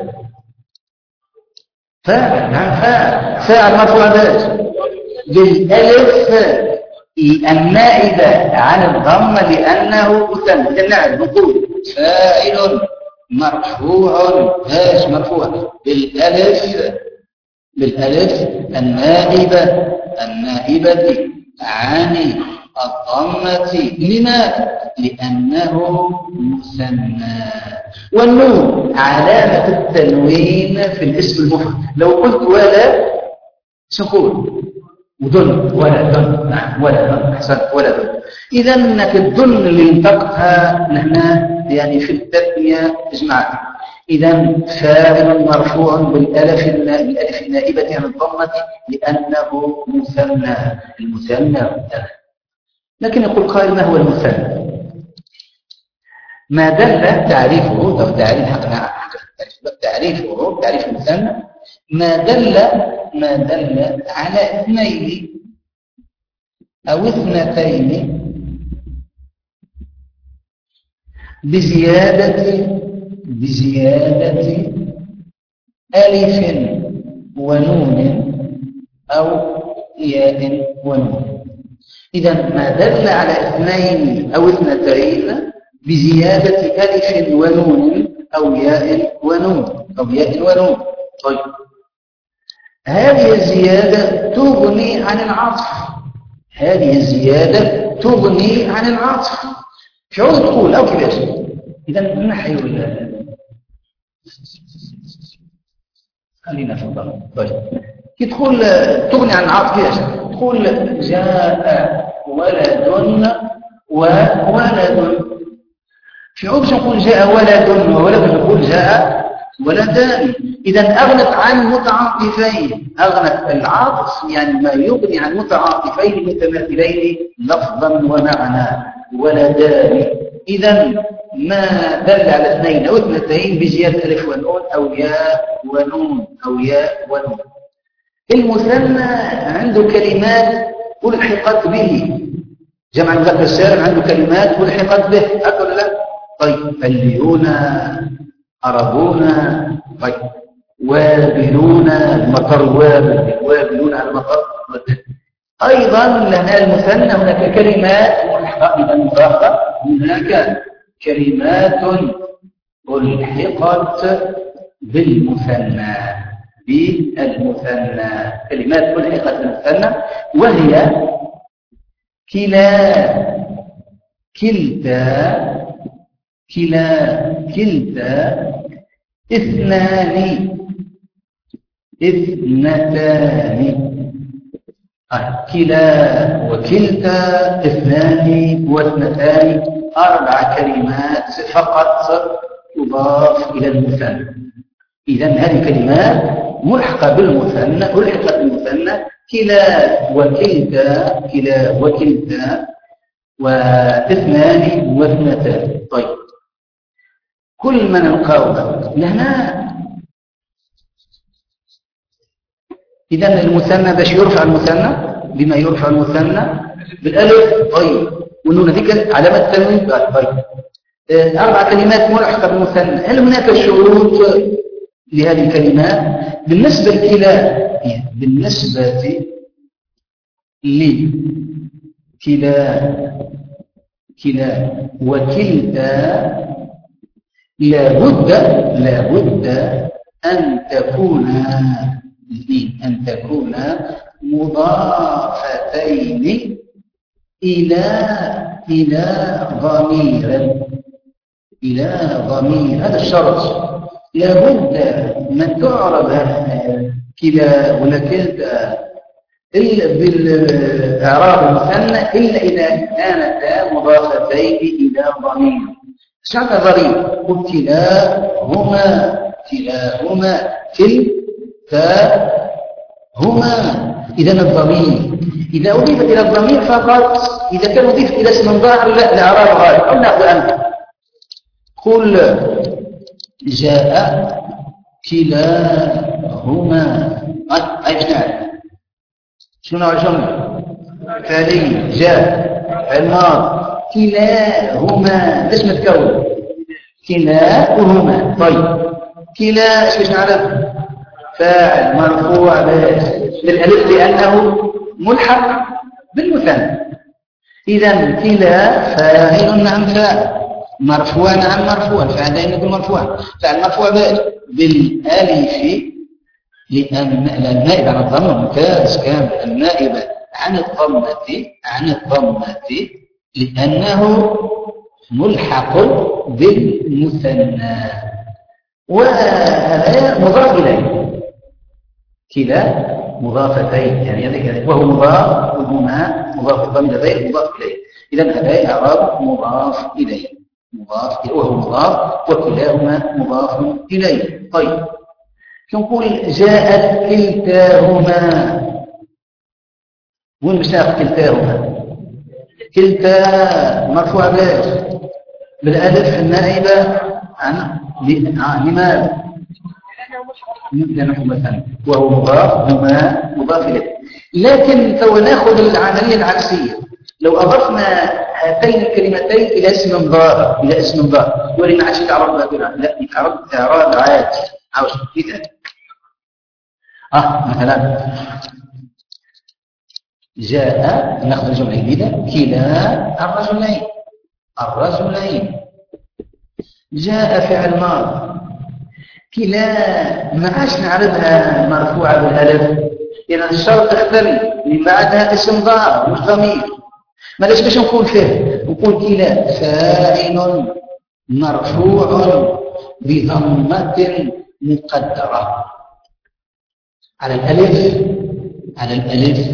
فاعل. نعم فاعل فاعل مرفوع باش بالالف النائبة عن الضمة لأنه مثنى. إذا نعرف نقول فاعل مرفوع باش مرفوع بالالف بالالف النائبة النائبة عن الضمة. لماذا؟ لأنه مثنى. والنون علامة التنوين في الاسم المفرد. لو قلت ولا سكون ودن ولا دن. نعم ولا دن أحسنت ولا دن. إذا أنك الدن اللي انطقها هنا يعني في التثنية اجمعت. إذا فاعل مرفوع بالالف الالف النائبة عن الضمة لأنه مثنى. المثنى مثنى. لكن يقول قائل ما هو المثنى؟ ما دل تعريفه أو تعريف حقنا تعريفه تعريف المثنى ما دل ما دل على اثنين أو اثنتين بزيادة بزيادة ألف ونون أو ياء ونون. إذا ما دل على اثنين أو اثنتين بزيادة ألف ونون أو ياء ونون أو ياء ونون. طيب هذه الزيادة تغني عن العطف. هذه الزيادة تغني عن العطف. شو تقول أو كيفاش؟ إذا نحيو خلينا في الضمن. طيب كي تقول تغني عن العطف كيفاش؟ تقول جاء ولد وولد. في عود نقول جاء ولد وولد نقول جاء ولدان. إذا أغنت عن متعاطفين. أغنت العاطف يعني ما يغني عن متعاطفين متماثلين لفظا ومعنى ولدان. إذا ما دل على اثنين أو اثنتين بزيادة ألف ونون أو ياء ونون أو ياء ونون. المثنى عنده كلمات ألحقت به. جمع المذكر السالم عنده كلمات ألحقت به أكل لا. طيب فليون أربون. طيب وابلون المطر وابل وابلون على المطر. أيضا لنا المثنى هناك كلمات ملحقة. إذا مضافة هناك كلمات ألحقت بالمثنى بالمثنى كلمات ملحقة بالمثنى وهي كلا كلتا كلا كلتا اثنان اثنتان. آه. كلا وكلتا اثنان واثنتان أربع كلمات فقط تضاف إلى المثنى. إذا هذه كلمات ملحقة بالمثنى ألحقت بالمثنى كلا وكلتا كلا وكلتا واثنان واثنتان. طيب كل من القول لهنا. إذا المثنى باش يرفع المثنى بما يرفع المثنى بالالف. طيب والنون ذيك علامة تنوين. طيب أربع كلمات ملحقة بالمثنى. هل هناك شروط لهذه الكلمات؟ بالنسبة لكلا بالنسبة لكلا كلا وكلتا لابد لابد أن تكون أن تكون مضافتين إلى إلى ضمير إلى ضمير. هذا الشرط لابد من تعرب كلا ولا كلتا إلا بالإعراب المثنى إلا إذا كانتا مضافتين إلى ضمير. شرط ضريب قل كلاهما كلاهما كلتاهما. إذا الضمير إذا أضيف إلى الضمير فقط، إذا كان أضيف إلى اسم ظاهر لا الإعراب غالب. أو نأخذ عنه قل جاء كلاهما. أي بنعرف شنو نوع الجملة؟ فعلي جاء الماضي كلاهما ليش متكون؟ كلاهما. طيب كلا ايش نعرف؟ فاعل مرفوع بالالف لأنه ملحق بالمثنى. إذا كلا فاعل نعم فاعل، مرفوع نعم مرفوع، فاعل دائما يكون مرفوع، فاعل مرفوع بالالف لأن النائب عن الضمة ممتاز كامل. النائب عن الضمة عن الضمة لأنه ملحق بالمثنى، وهذا مضاف إليه. كلا مضافتين يعني وهو مضاف وهما مضاف الضمير غير مضاف إليه. إذا هذا إعراب مضاف إليه مضاف وهو مضاف وكلاهما مضاف إليه. طيب نقول جاءت كلتاهما. وين مشتاق كلتاهما؟ كلتا مرفوع باش بالالف النائبه عن لماذا؟ لأنه مثلا وهو مضاف هما مضاف إليه. لكن تو ناخذ العملية العكسية. لو أضفنا هاتين الكلمتين إلى اسم ظاهر إلى اسم ظاهر ولما عادش تعرضنا بنا لا يتعرض إعراب عادي عاوز كذا. آه مثلا جاء ناخذ الجملة الجديدة كلا الرجلين الرجلين. جاء فعل ماضي كلا ما عادش نعرفها مرفوعة بالألف لأن يعني الشرط تختلف من بعدها اسم ظاهر مش ضمير. ما ليش باش نقول فيه نقول كلا فاعل مرفوع بضمة مقدرة على الألف على الألف.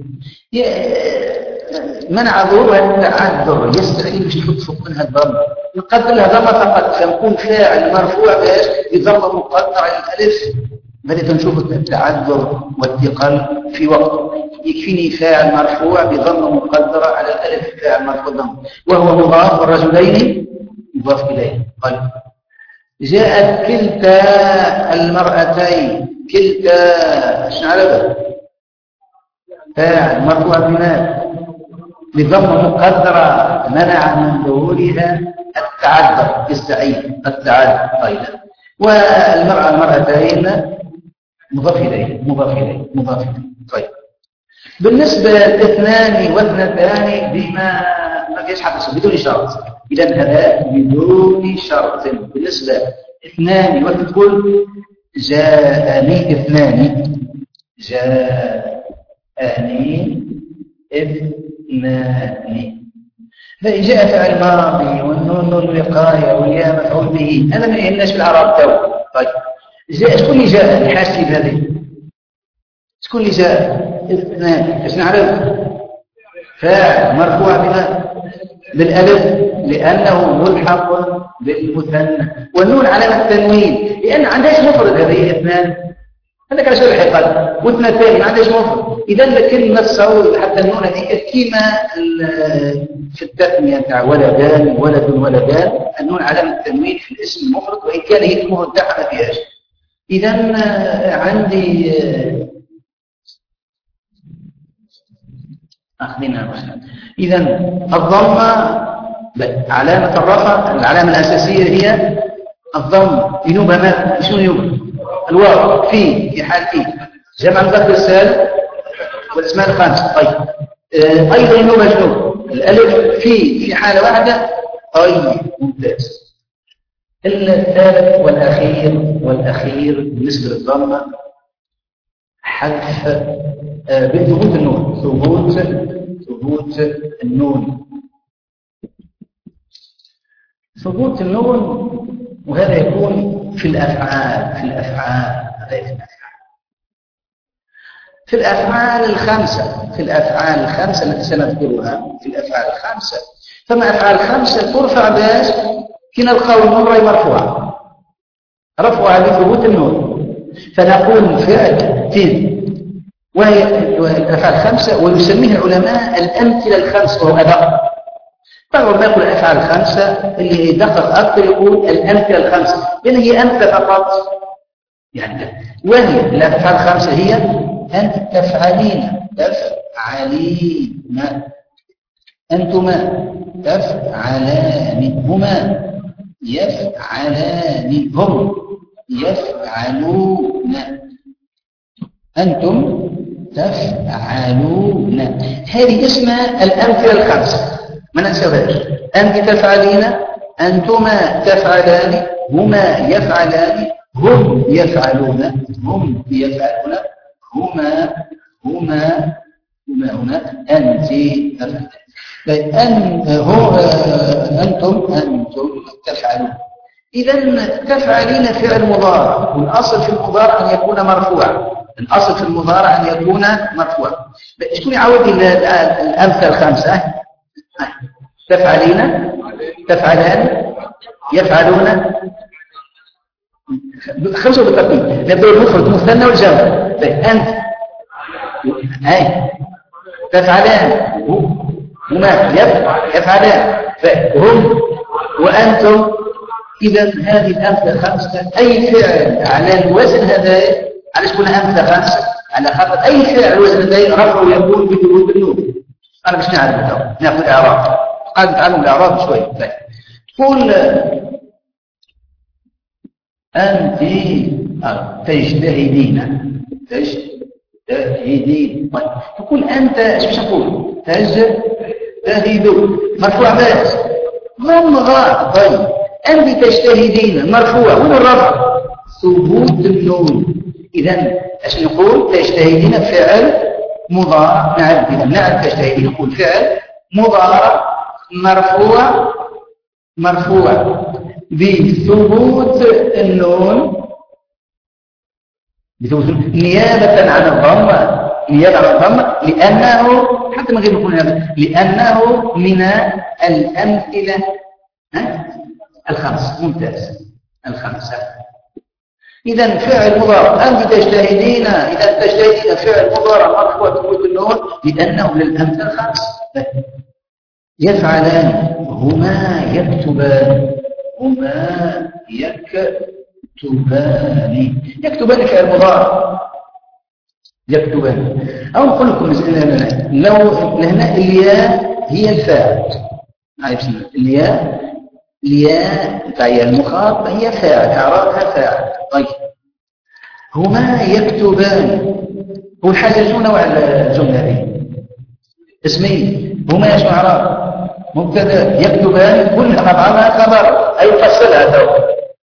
منع ظهور التعذر يستحيل باش نحط فوق منها الضم نقدر لها ضمه فقط فنكون فاعل مرفوع باش بضمه مقدره على الالف. بدأت نشوف التعذر والثقل في وقت يكفيني فاعل مرفوع بضمه مقدره على الالف فاعل مرفوع ضم وهو مضاف والرجلين مضاف اليه. طيب جاءت كلتا المرأتين كلتا ايش نعرفها؟ فاعل مرفوع بماذا؟ بضمه مقدره منع من ظهورها التعذر يستعين التعذر. طيب والمرأة المرأتين مضاف إليه مضاف إليه مضاف إليه. طيب بالنسبة لاثنان واثنتان بما ما فيش حدث بدون شرط. إذا هذا بدون شرط. بالنسبة اثنان وتقول جاءني اثنان جاءني اثنان. فإن جاء فعل ماضي والنون الوقاية والياء مفعول به هذا ما يهمناش في الأعراب تو. طيب جاء شكون اللي جاء الحاسب هذه؟ شكون اللي جاء؟ اثنان ايش نعرف؟ فاعل مرفوع بما بالالف لأنه ملحق بالمثنى والنون علامة التنوين لأن عندهاش مفرد هذه اثنان. هذا كان شرح قال واثنتين ما عندهاش مفرد. إذا الكلمة تصور حتى النون هذيك كيما في التثنية تاع ولدان ولد ولدان النون علامة التنوين في الاسم المفرد وإن كان هي المفرد تاعها ما فيهاش. إذا عندي أخذنا إذا الضمة علامة الرفع العلامة الأساسية هي الضم ينوبها ما شنو ينوبها؟ الواو في في حال في جمع المذكر السالم والاسماء الخمسة. طيب آه أيضا ينوبها شنو؟ الألف في في حالة واحدة. طيب ممتاز. الثالث والأخير والأخير بالنسبة للضمة حذف بثبوت النون، ثبوت ثبوت النون ثبوت النون وهذا يكون في الأفعال في الأفعال في الأفعال الخمسة في الأفعال الخمسة التي سنذكرها في الأفعال الخمسة. فما أفعال خمسة ترفع باش كنا القول مرة مرفوعة رفعها بثبوت النون، فنقول فعل تين وهي الأفعال الخمسة ويسميها العلماء الأمثلة الخمس وهو أدق. طبعا ما يقول الأفعال الخمسة اللي يدقق أكثر يقول الأمثلة الخمسة لأن هي أمثلة فقط يعني. وهي الأفعال الخمسة هي أنت تفعلين تفعلين أنتما تفعلان هما يفعلان هم يفعلون أنتم تفعلون. هذه اسمها الأمثلة الخمسة ما ننساهاش. أنت تفعلين أنتما تفعلان هما يفعلان هم يفعلون هم يفعلون هما هما هما هنا أنت تفعلان. أن هو أنتم أنتم تفعلون. إذا تفعلين فعل مضارع والأصل في المضارع أن يكون مرفوعا. الأصل في المضارع أن يكون مرفوعا. شكون يعود الأمثلة الخمسة؟ تفعلين تفعلان يفعلون خمسة بالترتيب. نبدأ المفرد المثنى والجمع. أنت أي تفعلان هما يفعلان هم وأنتم. إذا هذه الأمثلة الخمسة أي فعل على الوزن هذا على شكون أمثلة خمسة على خاطر أي فعل على الوزن هذا رفعه يكون بثبوت النون. أنا باش نعرف ناخذ إعراب قاعد نتعلم الإعراب شوي. تقول أنت تجتهدين تجتهدين. طيب تقول أنت ايش باش نقول تجتهد مرفوع باش ضم غاء. طيب أنت تجتهدين مرفوع وين الرفع؟ ثبوت النون. إذا ايش نقول؟ تجتهدين فعل مضارع. نعرف إذا نعرف تجتهدين نقول فعل مضارع مرفوع مرفوع بثبوت النون بثبوت نيابة عن الضمة نيابة عن الضمة لأنه حتى من غير نقول هذا لأنه من الأمثلة الخمس. ممتاز الخمسة. إذا فعل مضارع أنت تجتهدين. إذا تجتهدين فعل مضارع مرفوع بثبوت النون لأنه من الأمثلة الخمس. يفعلان هما يكتبان هما يكتبان يكتبان فعل مضارع يكتبان. أو نقول لكم لو هنا الياء هي الفاعل. الياء الياء هي المخاطب هي فاعل إعرابها فاعل. طيب هما يكتبان هو الحاجة شو نوع الجملة هذه؟ اسمي هما شو إعراب؟ مبتدا. يكتبان كلها مبعضها خبر أي فصلها تو.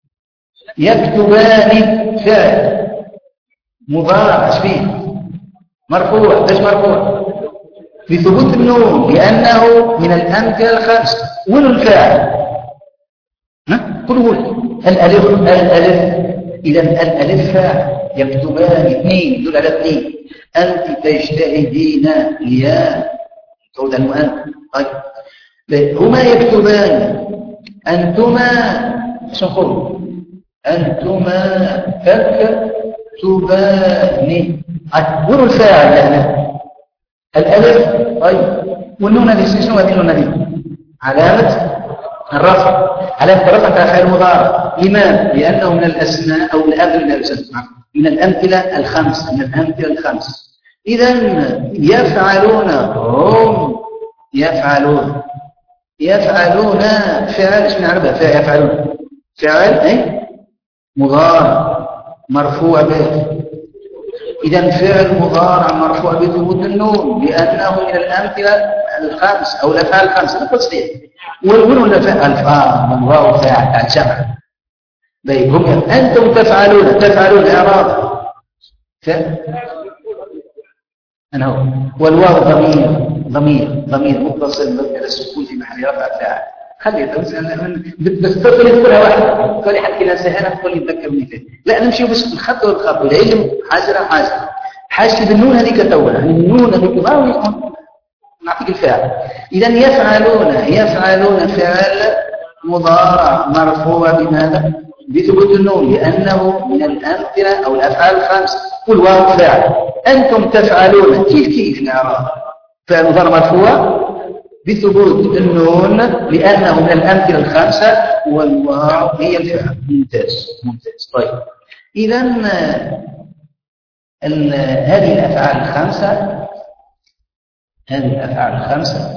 يكتبان فعل مضارع ايش فيه؟ مرفوع. ليش مرفوع؟ بثبوت النون لأنه من الأمثلة الخمس. وين الفاعل؟ ها؟ كل قول الألف الألف. إذا الألف فاعل. يكتبان اثنين دول على اثنين. أنت تجتهدين يا تعود المؤنث. طيب هما يكتبان أنتما شو نقول؟ أنتما تكتبان. وين الفاعل هنا؟ الألف. طيب والنون هذه شنو هذه النون هذه؟ علامة الرفع. علامة الرفع تاع فعل مضارع. لماذا؟ لأنه من الأسماء أو الأمثلة من الأمثلة الخمس من الأمثلة الخمس. إذا يفعلون هم يفعلون يفعلون فعل ايش نعرفها؟ فعل يفعلون فعل اي مضارع مرفوع به. إذا فعل مضارع مرفوع بثبوت النون لأنه من الأمثلة الخمس أو الأفعال الخمس. نقول صحيح. والأولى فعل الفاء والواو فاعل تاع الجمع. هم أنتم تفعلون تفعلون إعراب ف... أنا هو والواو ضمير ضمير ضمير متصل مبني على السكون في محل رفع فاعل. خلي بس تقول كلها واحدة تقول حد كده سهلة تقول يتذكرني فيه. لا نمشي بس الخط والخط والعلم حاجة حاجة حاجة بالنون هذيك تونا النون هذيك ما نعطيك الفاعل. إذا يفعلون يفعلون فعل مضارع مرفوع بماذا؟ بثبوت النون لأنه من الأمثلة أو الأفعال الخمس. والواو فاعل. أنتم تفعلون كيف كيف الإعراب فعل مضارع مرفوع بثبوت النون لأنه من الأمثلة الخمسة والواو هي الفعل. ممتاز ممتاز. طيب إذا هذه الأفعال الخمسة هذه الأفعال الخمسة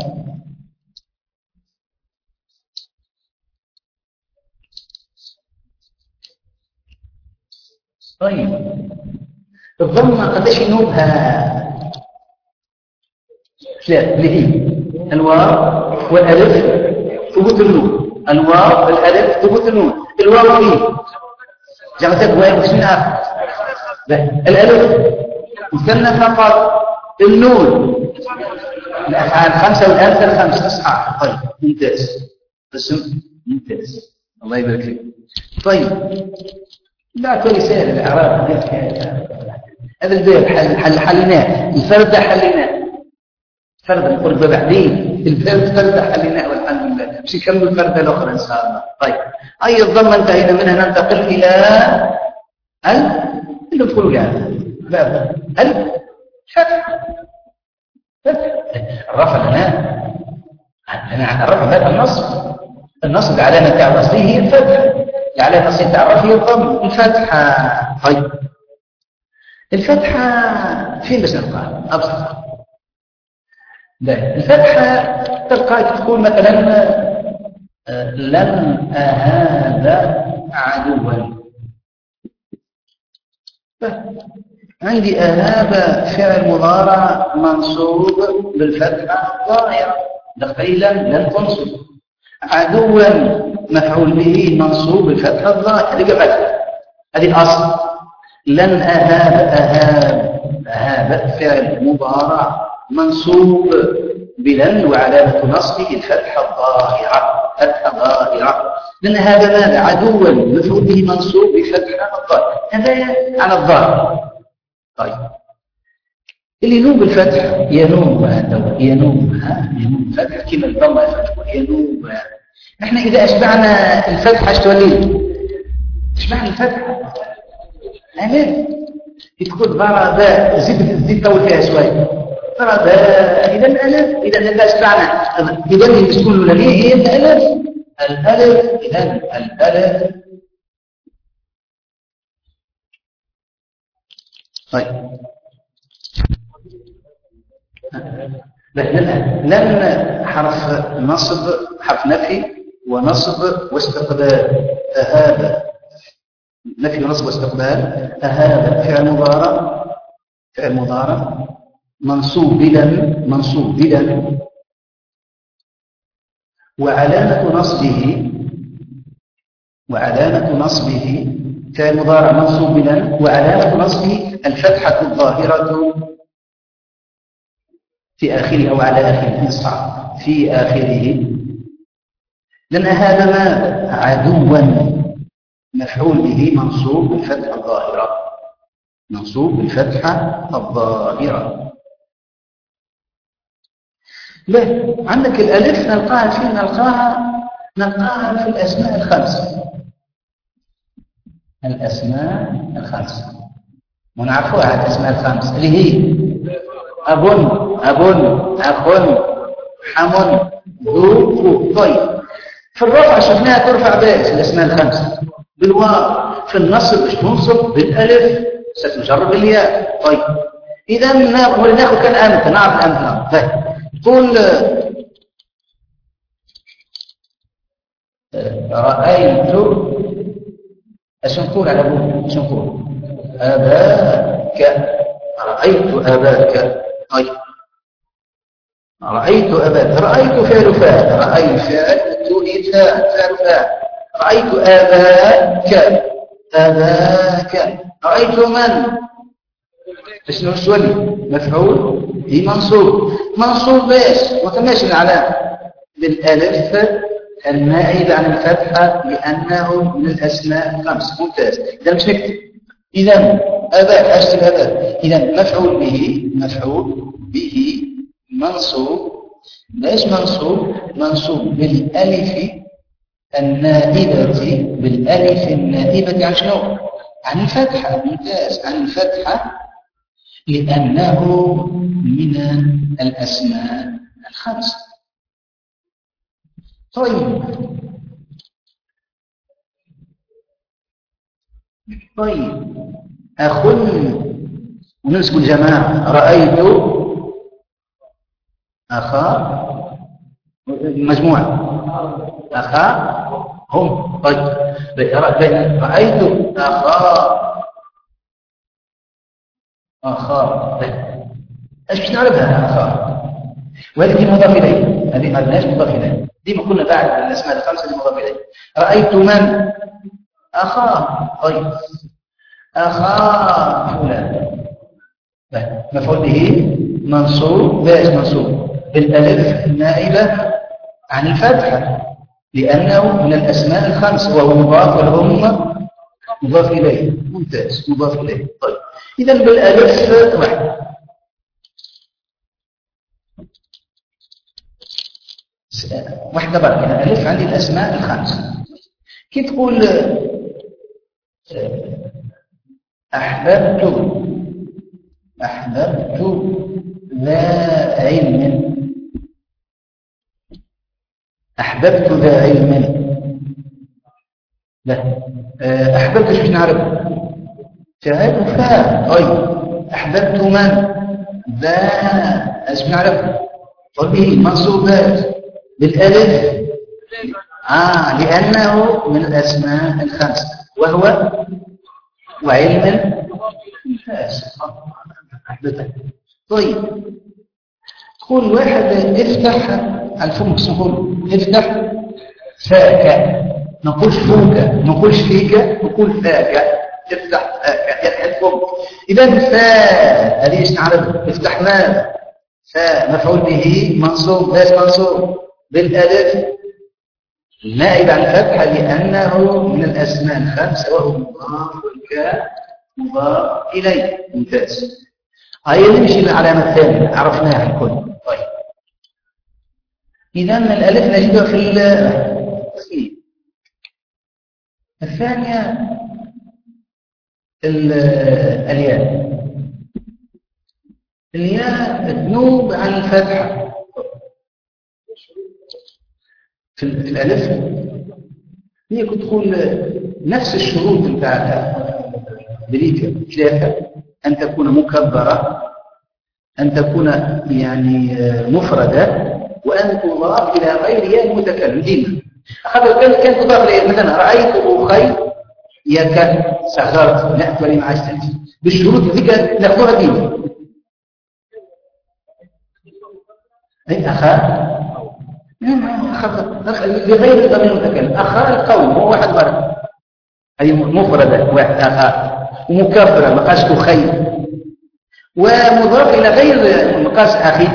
طيب الضمة قداش ينوبها؟ ثلاث اللي هي الواو والألف ثبوت النون. الواو والألف ثبوت النون. الواو فيه جمعتك واو وش من آخر الألف مثنى فقط. النون الأفعال خمسة والأمثلة خمسة أصحاب. طيب ممتاز قسم ممتاز الله يبارك فيك. طيب لا كل سهل الإعراب هذا الباب حل حل حلناه الفرد حلناه فرد نقول بعدين الفرد فرد حلناه والحمد لله مش نكمل الفرد الأخرى إن شاء الله. طيب أي الضمة انتهينا منها ننتقل إلى ال اللي تقولوا لها باب ال فتح الرفع لنا أنا الرفع هذا النصب النصب العلامة تاع الأصلي هي الفتح العلامة الأصلية تاع الرفع هي الضم الفتحة. طيب الفتحة فين بس نلقاها؟ أبسط الفتحة تلقاك تقول مثلا لن أهاب عدوا. عندي أهاب فعل مضارع منصوب بالفتحة الظاهرة دقيلا لن تنصب. عدوا مفعول به منصوب بالفتحة الظاهرة هذه فتحة هذه الأصل. لن أهاب أهاب أهاب فعل مضارع منصوب بلن وعلامة نصبه الفتحة الظاهرة فتحة ظاهرة. لأن هذا ماذا؟ عدوا مفعول به منصوب بفتحة الظاهرة هذا على الظاهر. طيب اللي ينوب الفتح ينوب ينوب ينوب فتح كما الضمة فتح ينوب. نحن إذا أشبعنا الفتحة اشتوليه أشبعنا الفتحة أمين تقول ضرب زيد زيد طول فيها شوية ضرب إذا الألف إذا إذا أشبعنا إذا اللي تكون الأولانية هي الألف الألف إذا الألف. طيب لن حرف نصب حرف نفي ونصب واستقبال. أهاب نفي ونصب واستقبال. أهاب فعل مضارع فعل مضارع منصوب بلن منصوب بلن وعلامة نصبه وعلامة نصبه فعل مضارع منصوب بلن وعلامة نصبه الفتحة الظاهرة في آخره أو على آخره صعب في آخره. لأن هذا ما عدوا مفعول به منصوب بالفتحة الظاهرة منصوب بالفتحة الظاهرة. لا عندك الألف نلقاها فين؟ نلقاها نلقاها في الأسماء الخمسة الأسماء الخمسة ونعرفوها الأسماء الخمسة اللي هي أبن أبن أخن حمن ذو. طيب في الرفع شفناها ترفع باس الأسماء الخمسة بالواو. في النصب مش تنصب بالألف ستجر بالياء. طيب إذا ناخذ كان أمثل نعرف أمثل. طيب تقول رأيت ايش نقول على ابوك؟ ايش نقول؟ أباك. رأيت أباك. طيب رأيت أباك. رأيت فعل فاعل رأيت فعل تؤني فاعل فعل فاعل رأيت أباك أباك. رأيت من؟ شنو السؤال؟ مفعول هي منصوب. منصوب باش وكماش العلامة بالألف النائبة عن الفتحة لأنه من الأسماء الخمس. ممتاز. إذا مش نكتب. إذا أباك أشتب أباك. إذا مفعول به مفعول به منصوب. ليش منصوب؟ منصوب بالألف النائبة بالألف النائبة عن شنو؟ عن الفتحة. ممتاز. عن الفتحة لأنه من الأسماء الخمسة. طيب طيب أخ ونسب الجماعة. رأيت أخا مجموعة أخا هم. طيب رأيت أخا أخا. إيش باش نعرفها أخا؟ وهذه دي مضاف إليه. هذه ما لناش مضاف إليه. دي ما كنا بعد الأسماء الخمسة دي مضاف إليه. رأيت من؟ أخا. طيب أخا فلان. مفعول به منصوب. باش منصوب بالألف النائبة عن الفتحة لأنه من الأسماء الخمس وهو مضاف والهم مضاف إليه. ممتاز. مضاف إليه. طيب إذا بالألف واحد. واحدة بقى هنا ألف عندي الأسماء الخمس. كي تقول أحببت أحببت ذا علم. أحببت ذا علم. لا أحببت شو نعرف؟ فاعل فاعل. طيب أحببت من؟ ذا ايش نعرف؟ طيب منصوبات بالألف آه لأنه من الأسماء الخمسة وهو وعلم. طيب تقول واحد افتح الفم سهول. افتح فاك. نقولش فوك نقولش فيك نقول فاك. افتح فاك الفم. إذا فا هذه ايش نعرف؟ افتح ماذا؟ فا مفعول به منصوب. باش منصوب بالألف النائب عن الفتحة لأنه من الأسماء الخمسة وهو مضاف والكاف مضاف إليه. ممتاز. هيا نمشي للعلامة الثانية عرفناها الكل. طيب إذا الألف نجدها في التسمية. الثانية الياء. الياء تنوب عن الفتحة في الألف. هي كنت تقول نفس الشروط بتاعتها بريكة ثلاثة: أن تكون مكبرة، أن تكون يعني مفردة، وأن تضاف إلى غير ياء المتكلم. ديما أخذ كان تضاف إليه مثلا رأيت أخي ياك صغرت لا تولي مع الشمس بالشروط ذيك ناخذها ديما. أي أخا لغير الضمير المتكلم. أخا القوم هو واحد مرة هي مفردة واحد أخا، ومكبرة مقاس أخي، ومضاف إلى غير مقاس أخي.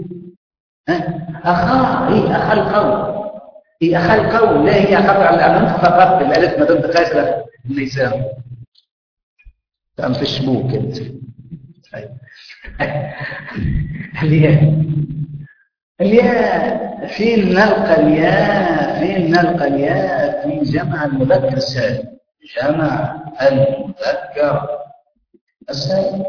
أخا هي أخا القوم، هي أخا القوم، لا هي أخذ على الأمن فقط بالألف ما دمت خاسرة اللسان تأم في الشبوك أنت. الياء الياء فين نلقى الياء؟ فين نلقى الياء؟ في جمع المذكر السالم. جمع المذكر السالم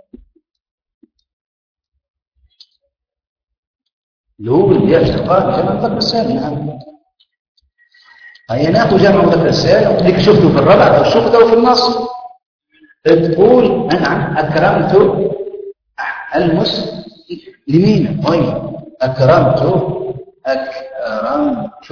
لو الياء شقاق جمع المذكر السالم. نعم هيا ناخذ جمع المذكر السالم ديك شفته في الربع او شفته في النص. تقول أنا أكرمت المسلمين. طيب أكرمت أكرمت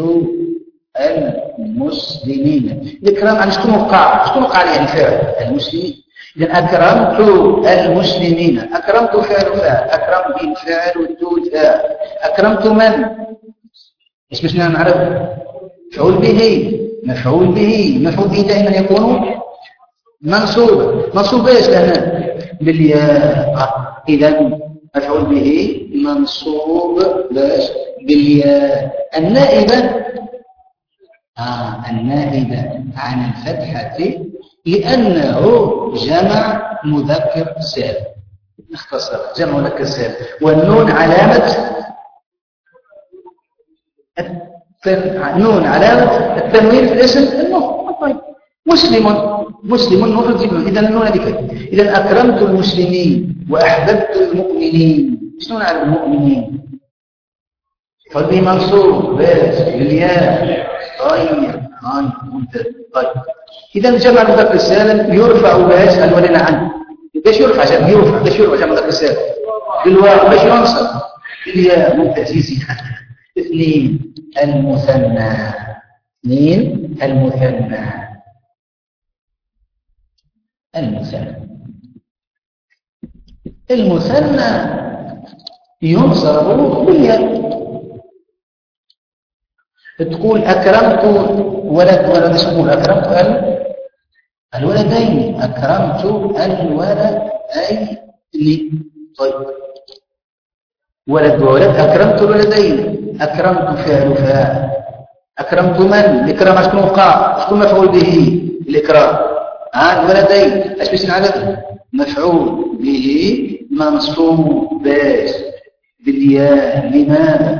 المسلمين. الإكرام عن شكون وقع؟ شكون وقع يعني فعل المسلمين. إذن أكرمت المسلمين. أكرمت فعل فاعل، أكرم به فاعل والدود فاعل. أكرمت من؟ إيش باش نعرف؟ فعول به مفعول به. مفعول به دائما يكون منصوبا. منصوب ايش لهنا؟ بالياء. إذا مفعول به منصوب باش بالياء. النائبة آه النائبة عن الفتحة لأنه جمع مذكر سالم. اختصر جمع مذكر سالم. والنون علامة نون علامة التنوين في الاسم النون. طيب مسلم مسلم مفرد جدا. إذا النون هذه. إذا أكرمت المسلمين وأحببت المؤمنين. شنو نعرف المؤمنين؟ فالبي منصوب باش بالياء. طيب هاي ممتاز. طيب إذا جمع المذكر السالم يرفع باش الولين عنه. باش يرفع عشان يرفع باش يرفع جمع المذكر السالم بالواو باش ينصب بالياء. ممتاز. اثنين المثنى. اثنين المثنى. المثنى المثنى ينصب بالياء. تقول أكرمت ولد ولد اسمه أكرمت الولدين. أكرمت الولدين. طيب ولد وولد. أكرمت الولدين. أكرمت فعل فاعل. أكرمت من؟ الإكرام شكون وقع؟ شكون مفعول به؟ الإكرام. ها الولدين اش باش نعرف؟ مفعول به منصوب باش بالياء. لماذا؟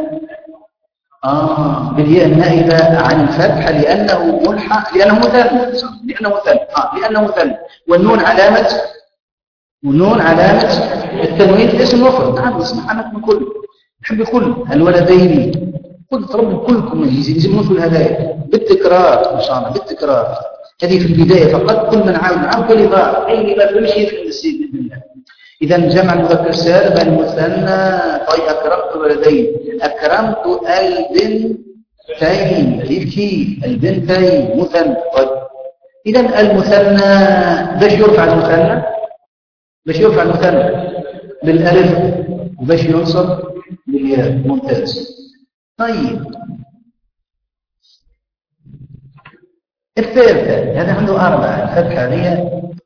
آه بالياء النائبة عن الفتحة لأنه ملحق لأنه مثنى. لأنه مثنى. آه لأنه مثنى. والنون علامة والنون علامة التنوين في اسم مفرد. نعم نسمع عنك من كل نحب كل الولدين. قلت رب كلكم يجب في الهدايا بالتكرار إن شاء الله بالتكرار. هذه في البداية فقط. كل من عاود عن كل ضار أي ما يمشي في السيد بإذن الله. إذا جمع المذكر السالم المثنى. طيب أكرمت الولدين. أكرمت البنتين. كيف كيف البنتين مثنى. طيب إذا المثنى باش يرفع المثنى باش يرفع المثنى بالألف وباش ينصب بالياء. ممتاز. طيب الثالثة هذا عنده أربعة. الفتحة هي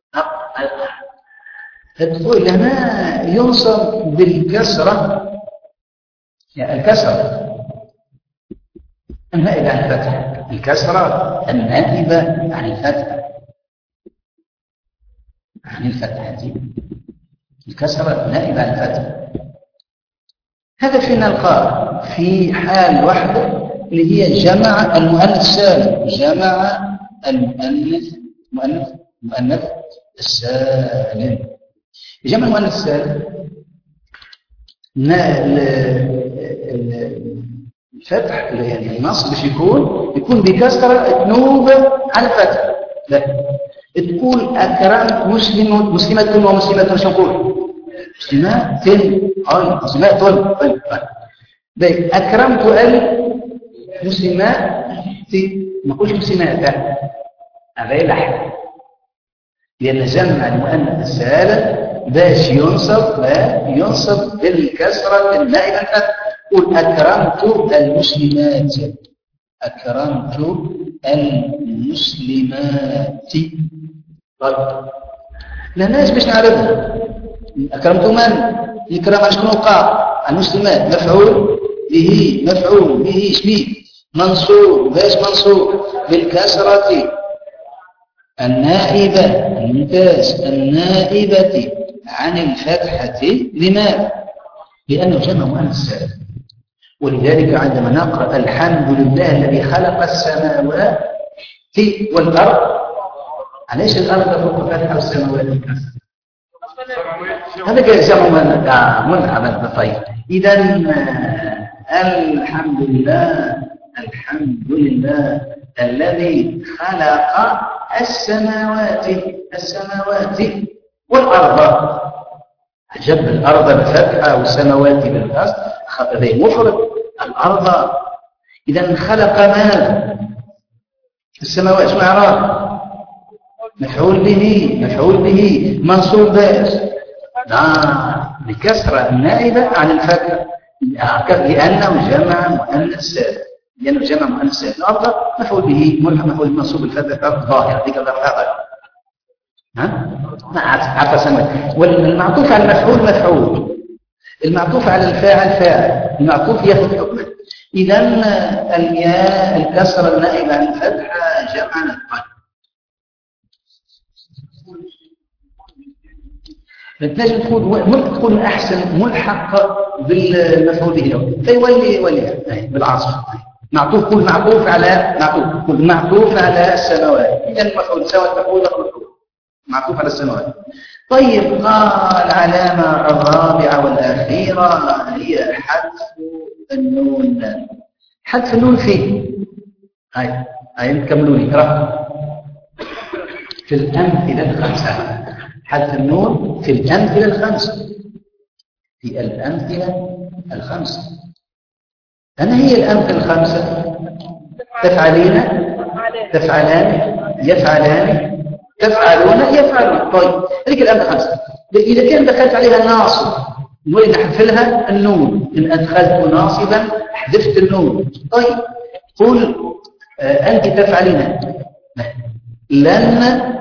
تقول هنا ينصب بالكسرة. يعني الكسرة النائبة عن الفتحة. الكسرة النائبة عن الفتحة. عن الفتحة دي الكسرة النائبة عن الفتحة. هذا في نلقاه في حال واحدة اللي هي جمع المؤنث السالم. جمع المؤنث مؤنث مؤنث السالم. جمع المؤنث السالم الفتح يعني النصب باش يكون يكون بكسرة تنوب على الفتح. لا تقول أكرمت مسلم مسلمة ومسلمة. شو نقول؟ مسلمات أي مسلمات طيب. أكرمت المسلمات ما نقولش مسلمات. هذا يلحق لأن جمع المؤنث السالم باش ينصب لا ينصب بالكسرة النائبة عن الفتح. قل أكرمت المسلمات. أكرمت المسلمات. طيب لناش باش نعرفها. أكرمت من؟ الإكرام على شكون وقع؟ المسلمات. مفعول به مفعول به اسمه منصوب باش منصوب بالكسرة النائبة. ممتاز. النائبة عن الفتحة. لماذا؟ لأنه جمع مؤنث سالم. ولذلك عندما نقرأ الحمد لله الذي خلق السماوات والأرض. علاش الأرض فوق الفتحة والسماوات بالكسر؟ هذا كان جمع منعم. طيب إذا الحمد لله الحمد لله الذي خلق السماوات السماوات والأرض. جب الأرض بفتحة والسماوات بالكسر. هذا مفرد الأرض. إذا خلق ماذا؟ السماوات. شو إعراب؟ مفعول به مفعول به منصوب باش نعم بكسرة النائبة عن الفتح لأنه جمع مؤنث سالم. لأنه جمع مؤنث سالم الأفضل مفعول به ملحق مفعول منصوب الفتحة ظاهرة دي كذا حاجة ها؟ ما عطى سنة. والمعطوف على المفعول مفعول، المعطوف على الفاعل فاعل، المعطوف ياخذ حكمه. إذا الياء الكسر النائب عن الفتحة جمع نطقا. تنجم تقول ممكن تكون أحسن ملحق بالمفعول به فيولي ولي بالعاصف. معطوف كل معطوف على معطوف كل معطوف على السماوات. إذا المفعول سواء تقول معطوف على السماوات. طيب قال العلامة الرابعة والأخيرة هي حذف النون. حذف النون فيه هاي هاي نكملوني اقرأ في الأمثلة الخمسة. حذف النون في الأمثلة الخمسة في الأمثلة الخمسة. أنا هي الأمثلة الخمسة؟ تفعلين تفعلان يفعلان تفعلون يفعلون. طيب هذيك الأمثلة الخمسة. إذا كان دخلت عليها الناصب نريد نحذف لها النون. إن أدخلت ناصبا حذفت النون. طيب قل آه أنت تفعلين لن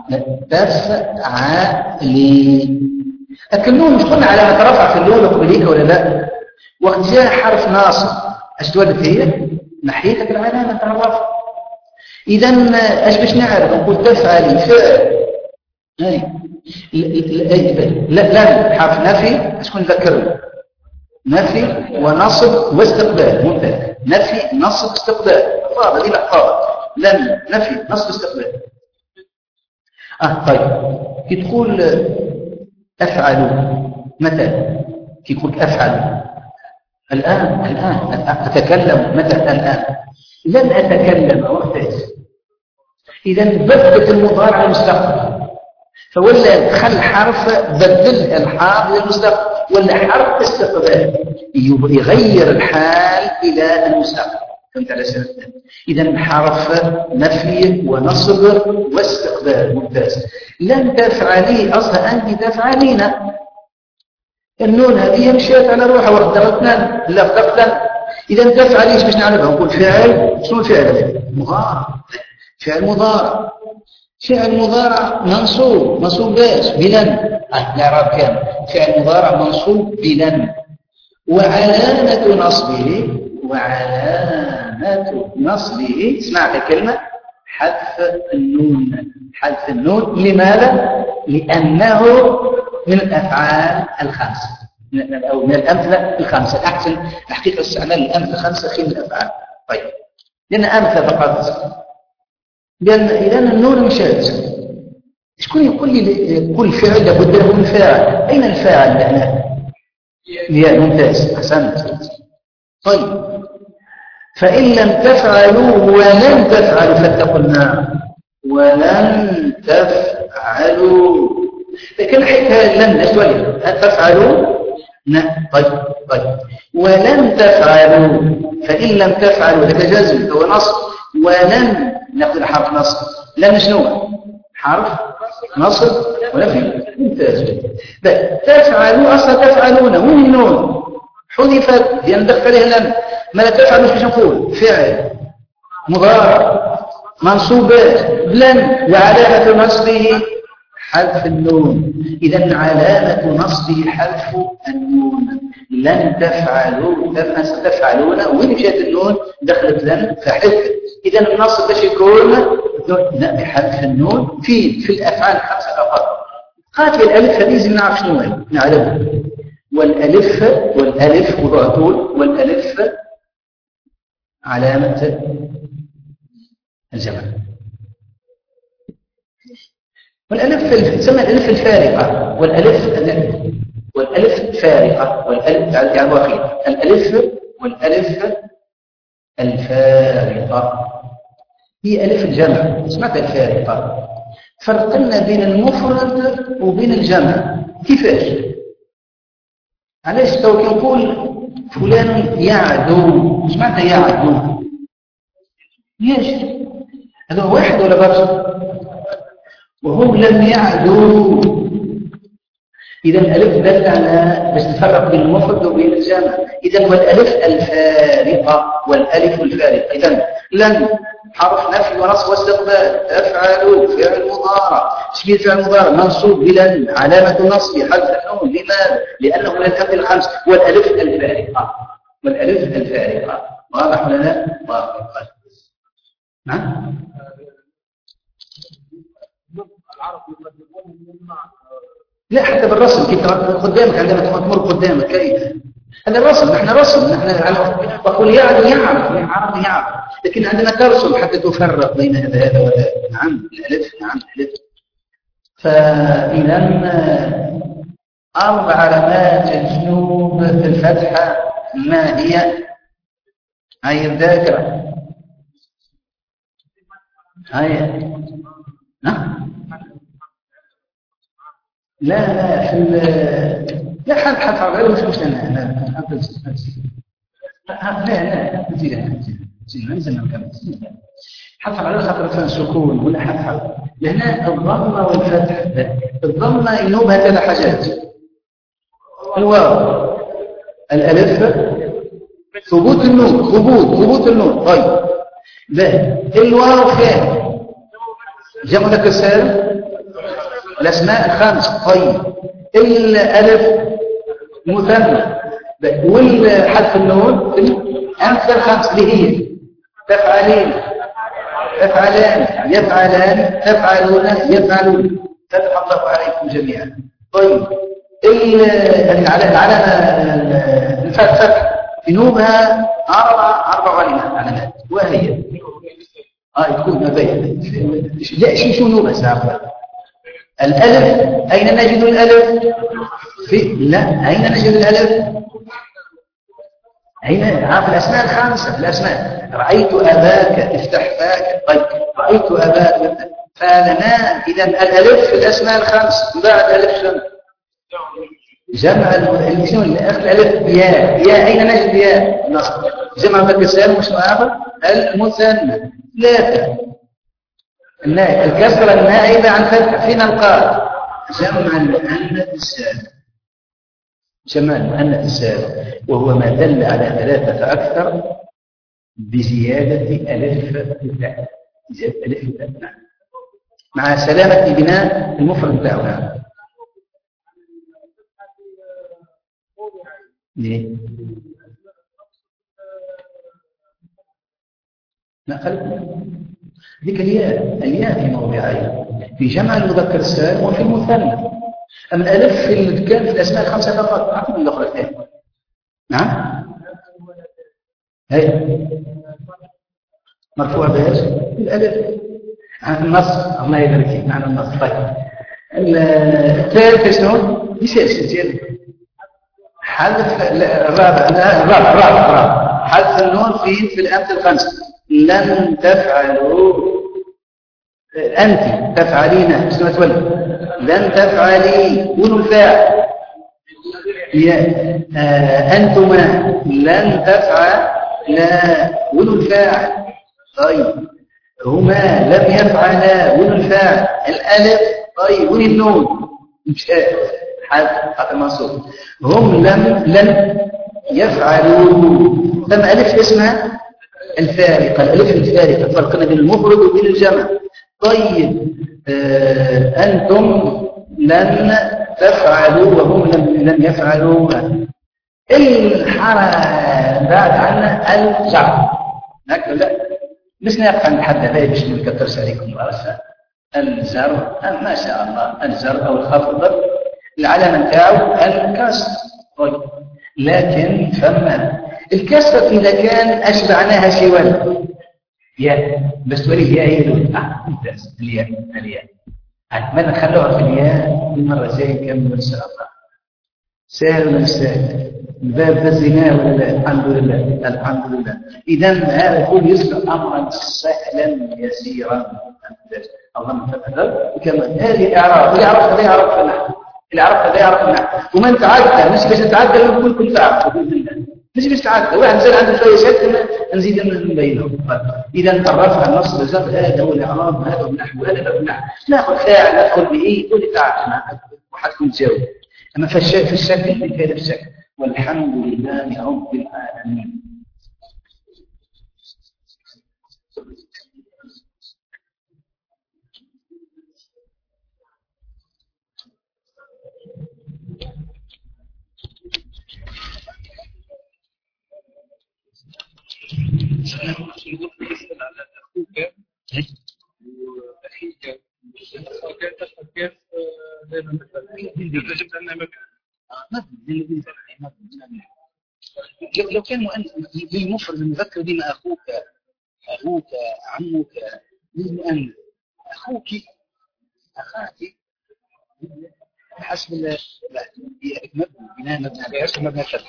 تفعلي. لكن النون مش قلنا علامة رفع في اللون قبليك ولا لا؟ وقت جاء حرف ناصب ايش تولد هي؟ ناحيتك العلامة تاع الرفع. إذا ايش باش نعرف؟ نقول تفعلي فعل اي لا لن حرف نفي شكون ذكرنا؟ نفي ونصب واستقبال. ممتاز. نفي نصب استقبال. فاضل دي لحظات. لن نفي نصب استقبال. اه طيب كي تقول افعلوا متى؟ كي تقول افعلوا الان الان اتكلم متى؟ الان. لن اتكلم وقت. اذا بدلت المضارع المستقبل فولا خل حرف بدل الحال للمستقبل ولا حرف استقبال يغير الحال الى المستقبل. فهمت على سبيل؟ اذا حرف نفي ونصب واستقبال. ممتاز. لن تفعلي اصلا انت تفعلين. النون هذه مشيت على روحها وقدرتنا لا قدرتنا. اذا تفعلي ايش باش نعرفها؟ نقول فعل. شنو الفعل؟ مضارع. فعل مضارع. فعل مضارع منصوب. منصوب باش بلن. الاعراب كامل. فعل مضارع منصوب بلن وعلامة نصبه وعلامة نصبه اسمعت الكلمة حذف النون. حذف النون لماذا؟ لأنه من الأفعال الخمسة أو من الأمثلة الخمسة. أحسن حقيقة استعمال الأمثلة الخمسة خير من الأفعال. طيب لأن أمثلة فقط. لأن إذا النون مشات شكون يقول لي كل فعل لابد له من فاعل؟ أين الفاعل هنا؟ يا ممتاز أحسنت. طيب فإن لم تفعلوا ولن تفعلوا فاتقوا النار. ولن تفعلوا لكن حيث لن أسولي تفعلوا لا. طيب طيب ولن تفعلوا فإن لم تفعلوا لك جزم هو نصب. ولن نأخذ حرف نصب. لن شنو؟ حرف نصب ونفي. ممتاز. تفعلوا أصلا تفعلون وين النون؟ حذفت لأن دخل عليها لن. ما لا تفعل مش نقول فعل مضارع منصوب لن وعلامة نصبه حذف النون. إذا علامة نصبه حذف النون. لن تفعلوا تفعلون وين مشات النون؟ دخلت لن فحذف. إذا النصب باش يكون لا بحذف النون في في الأفعال الخمسة فقط. قاتل الألف هذه لازم نعرف شنو هي نعلمها. والألف والألف وضع طول والألف علامة الجمع. والألف تسمى الألف الفارقة والألف والألف فارقة والألف يعني واحد. الألف والألف الفارقة هي ألف الجمع. سمعت الفارقة. فرقنا بين المفرد وبين الجمع. كيفاش؟ علاش تو كنقول فلان يعدو سمعت يعدو ليش؟ هذا واحد ولا برشا؟ وهم لم يعدوا إذا الألف دل على باش نفرق بين المفرد وبين الجمع. إذا والألف الفارقة والألف الفارقة. إذا لن حرف نفي ونصب واستقبال، تفعل فعل مضارع، شبيه فعل مضارع منصوب بلن، علامة نصب حذف النون. لماذا؟ لأنه من الأمثلة الخمس. والألف الفارقة والألف الفارقة واضح ولا لا؟ واضح. نعم. لا حتى بالرسم كيف قدامك عندما تمر قدامك كيف هذا الرسم. نحن رسم نحن وقل يعلم يعرف يعرف يعرف، لكن عندما ترسم حتى تفرق بين هذا هذا وهذا. نعم الألف. نعم الألف. فإذا أربع علامات الجنوب في الفتحة ما هي؟ هاي الذاكرة. هاي نعم. لا لا في لا حد حد غير مش مش انا لا لا لا نزيدها نزيدها نزيدها نكمل حذف على خاطر مثلا سكون ولا حذف لهنا الضمه والفتح. الضمه ينوبها ثلاث حاجات: الواو، الالف، ثبوت النون. ثبوت ثبوت النون. طيب باهي. الواو فين؟ جمع ذكر سالم الأسماء الخمس. طيب الألف مثنى والحذف النون الأمثلة الخمس اللي هي تفعلين، تفعلان، يفعلان، تفعلون، يفعلون. فتح الله عليكم جميعا. طيب العلامة الفتح جنوبها أربع أربع علامات وهي اه يكون ما بين لا شيء شو نوبها ساعة. الألف أين نجد الألف؟ في لا أين نجد الألف؟ أين؟ في الأسماء الخامسة. الأسماء رأيت أباك افتح فاك. طيب رأيت أباك فلنا. إذا الألف في الأسماء الخمس. بعد ألف شنو؟ جمع الاسم الألف ياء. ياء أين نجد ياء؟ نصب. جمع مذكر سالم واسم آخر المثنى. ثلاثة الكسرة النائبة عن فتح. فين نلقاها؟ جمع المؤنث السالم. جمع المؤنث السالم وهو ما دل على ثلاثة فأكثر بزيادة ألف التاء. زيادة ألف التاء مع سلامة بناء المفرد بتاعها. ليه؟ لا خلق ذيك الياء. الياء في موضعين: في جمع المذكر السالم وفي المثنى. أما الألف في كان في الأسماء الخمسة فقط. أعطوا الأخرى الثانية. نعم. هي مرفوع بإيش؟ الألف عن النص. الله يبارك فيك. عن النص. طيب الثالث شنو؟ يسير حذف الرابع. الرابع الرابع الرابع حذف النون في في الأمثلة الخمسة. لن تفعلوا أنت تفعلين شنو تولي؟ لن تفعلي ونون الفاعل. آه أنتما لن تفعل لا ونون الفاعل. طيب هما لم يفعلا ونون الفاعل. الألف طيب ون النون مش حذف حذف منصوب. هم لم لم يفعلوا. ثم ألف اسمها الفارقة. الألف الفارقة فرقنا بين المفرد وبين الجمع. طيب آه أنتم لن تفعلوا وهم لم, لم يفعلوا. الحرى بعد عنا الجر. لا مش نقف عند حد هذا باش ما نكثرش عليكم راسا. الجر ما شاء الله الجر أو الخفض العلامة نتاعو الكسر. طيب لكن فما الكسرة إذا كان أشبعناها شوال ياء بس تولي الياء هي الأولى. آه ممتاز. الياء الياء ما نخلوها في الياء المرة الجاية نكمل إن شاء الله. سهل ولا مش سهل؟ الباب فزيناه ولا لا؟ الحمد لله الحمد لله. إذا هذا كل يصبح أمرا سهلا يسيرا. اللهم تفضل. وكمان هذه الإعراب الإعراب هذا يعرف النحو. الإعراب هذا يعرف النحو ومن تعدى مش باش نتعدى نقول كل تعرف مش باش تعدى. واحد نزل عنده شويه شك نزيد نبينه. اذا الرفع النصب الجر هذا هو الاعراب. هذا هو النحو. هذا هو النحو. ناخذ فاعل ندخل به كل تعرف وحدكم تجاوب. أما في الشك في الشك في كذا الشك والحمد لله رب العالمين. كيف دائما لو لو كان مؤنث للمفرد المذكر بما أخوك أخوك عمك للمؤنث أخوك أخاك حسب ال مبني بناء مبني على اسم مبني الشرط.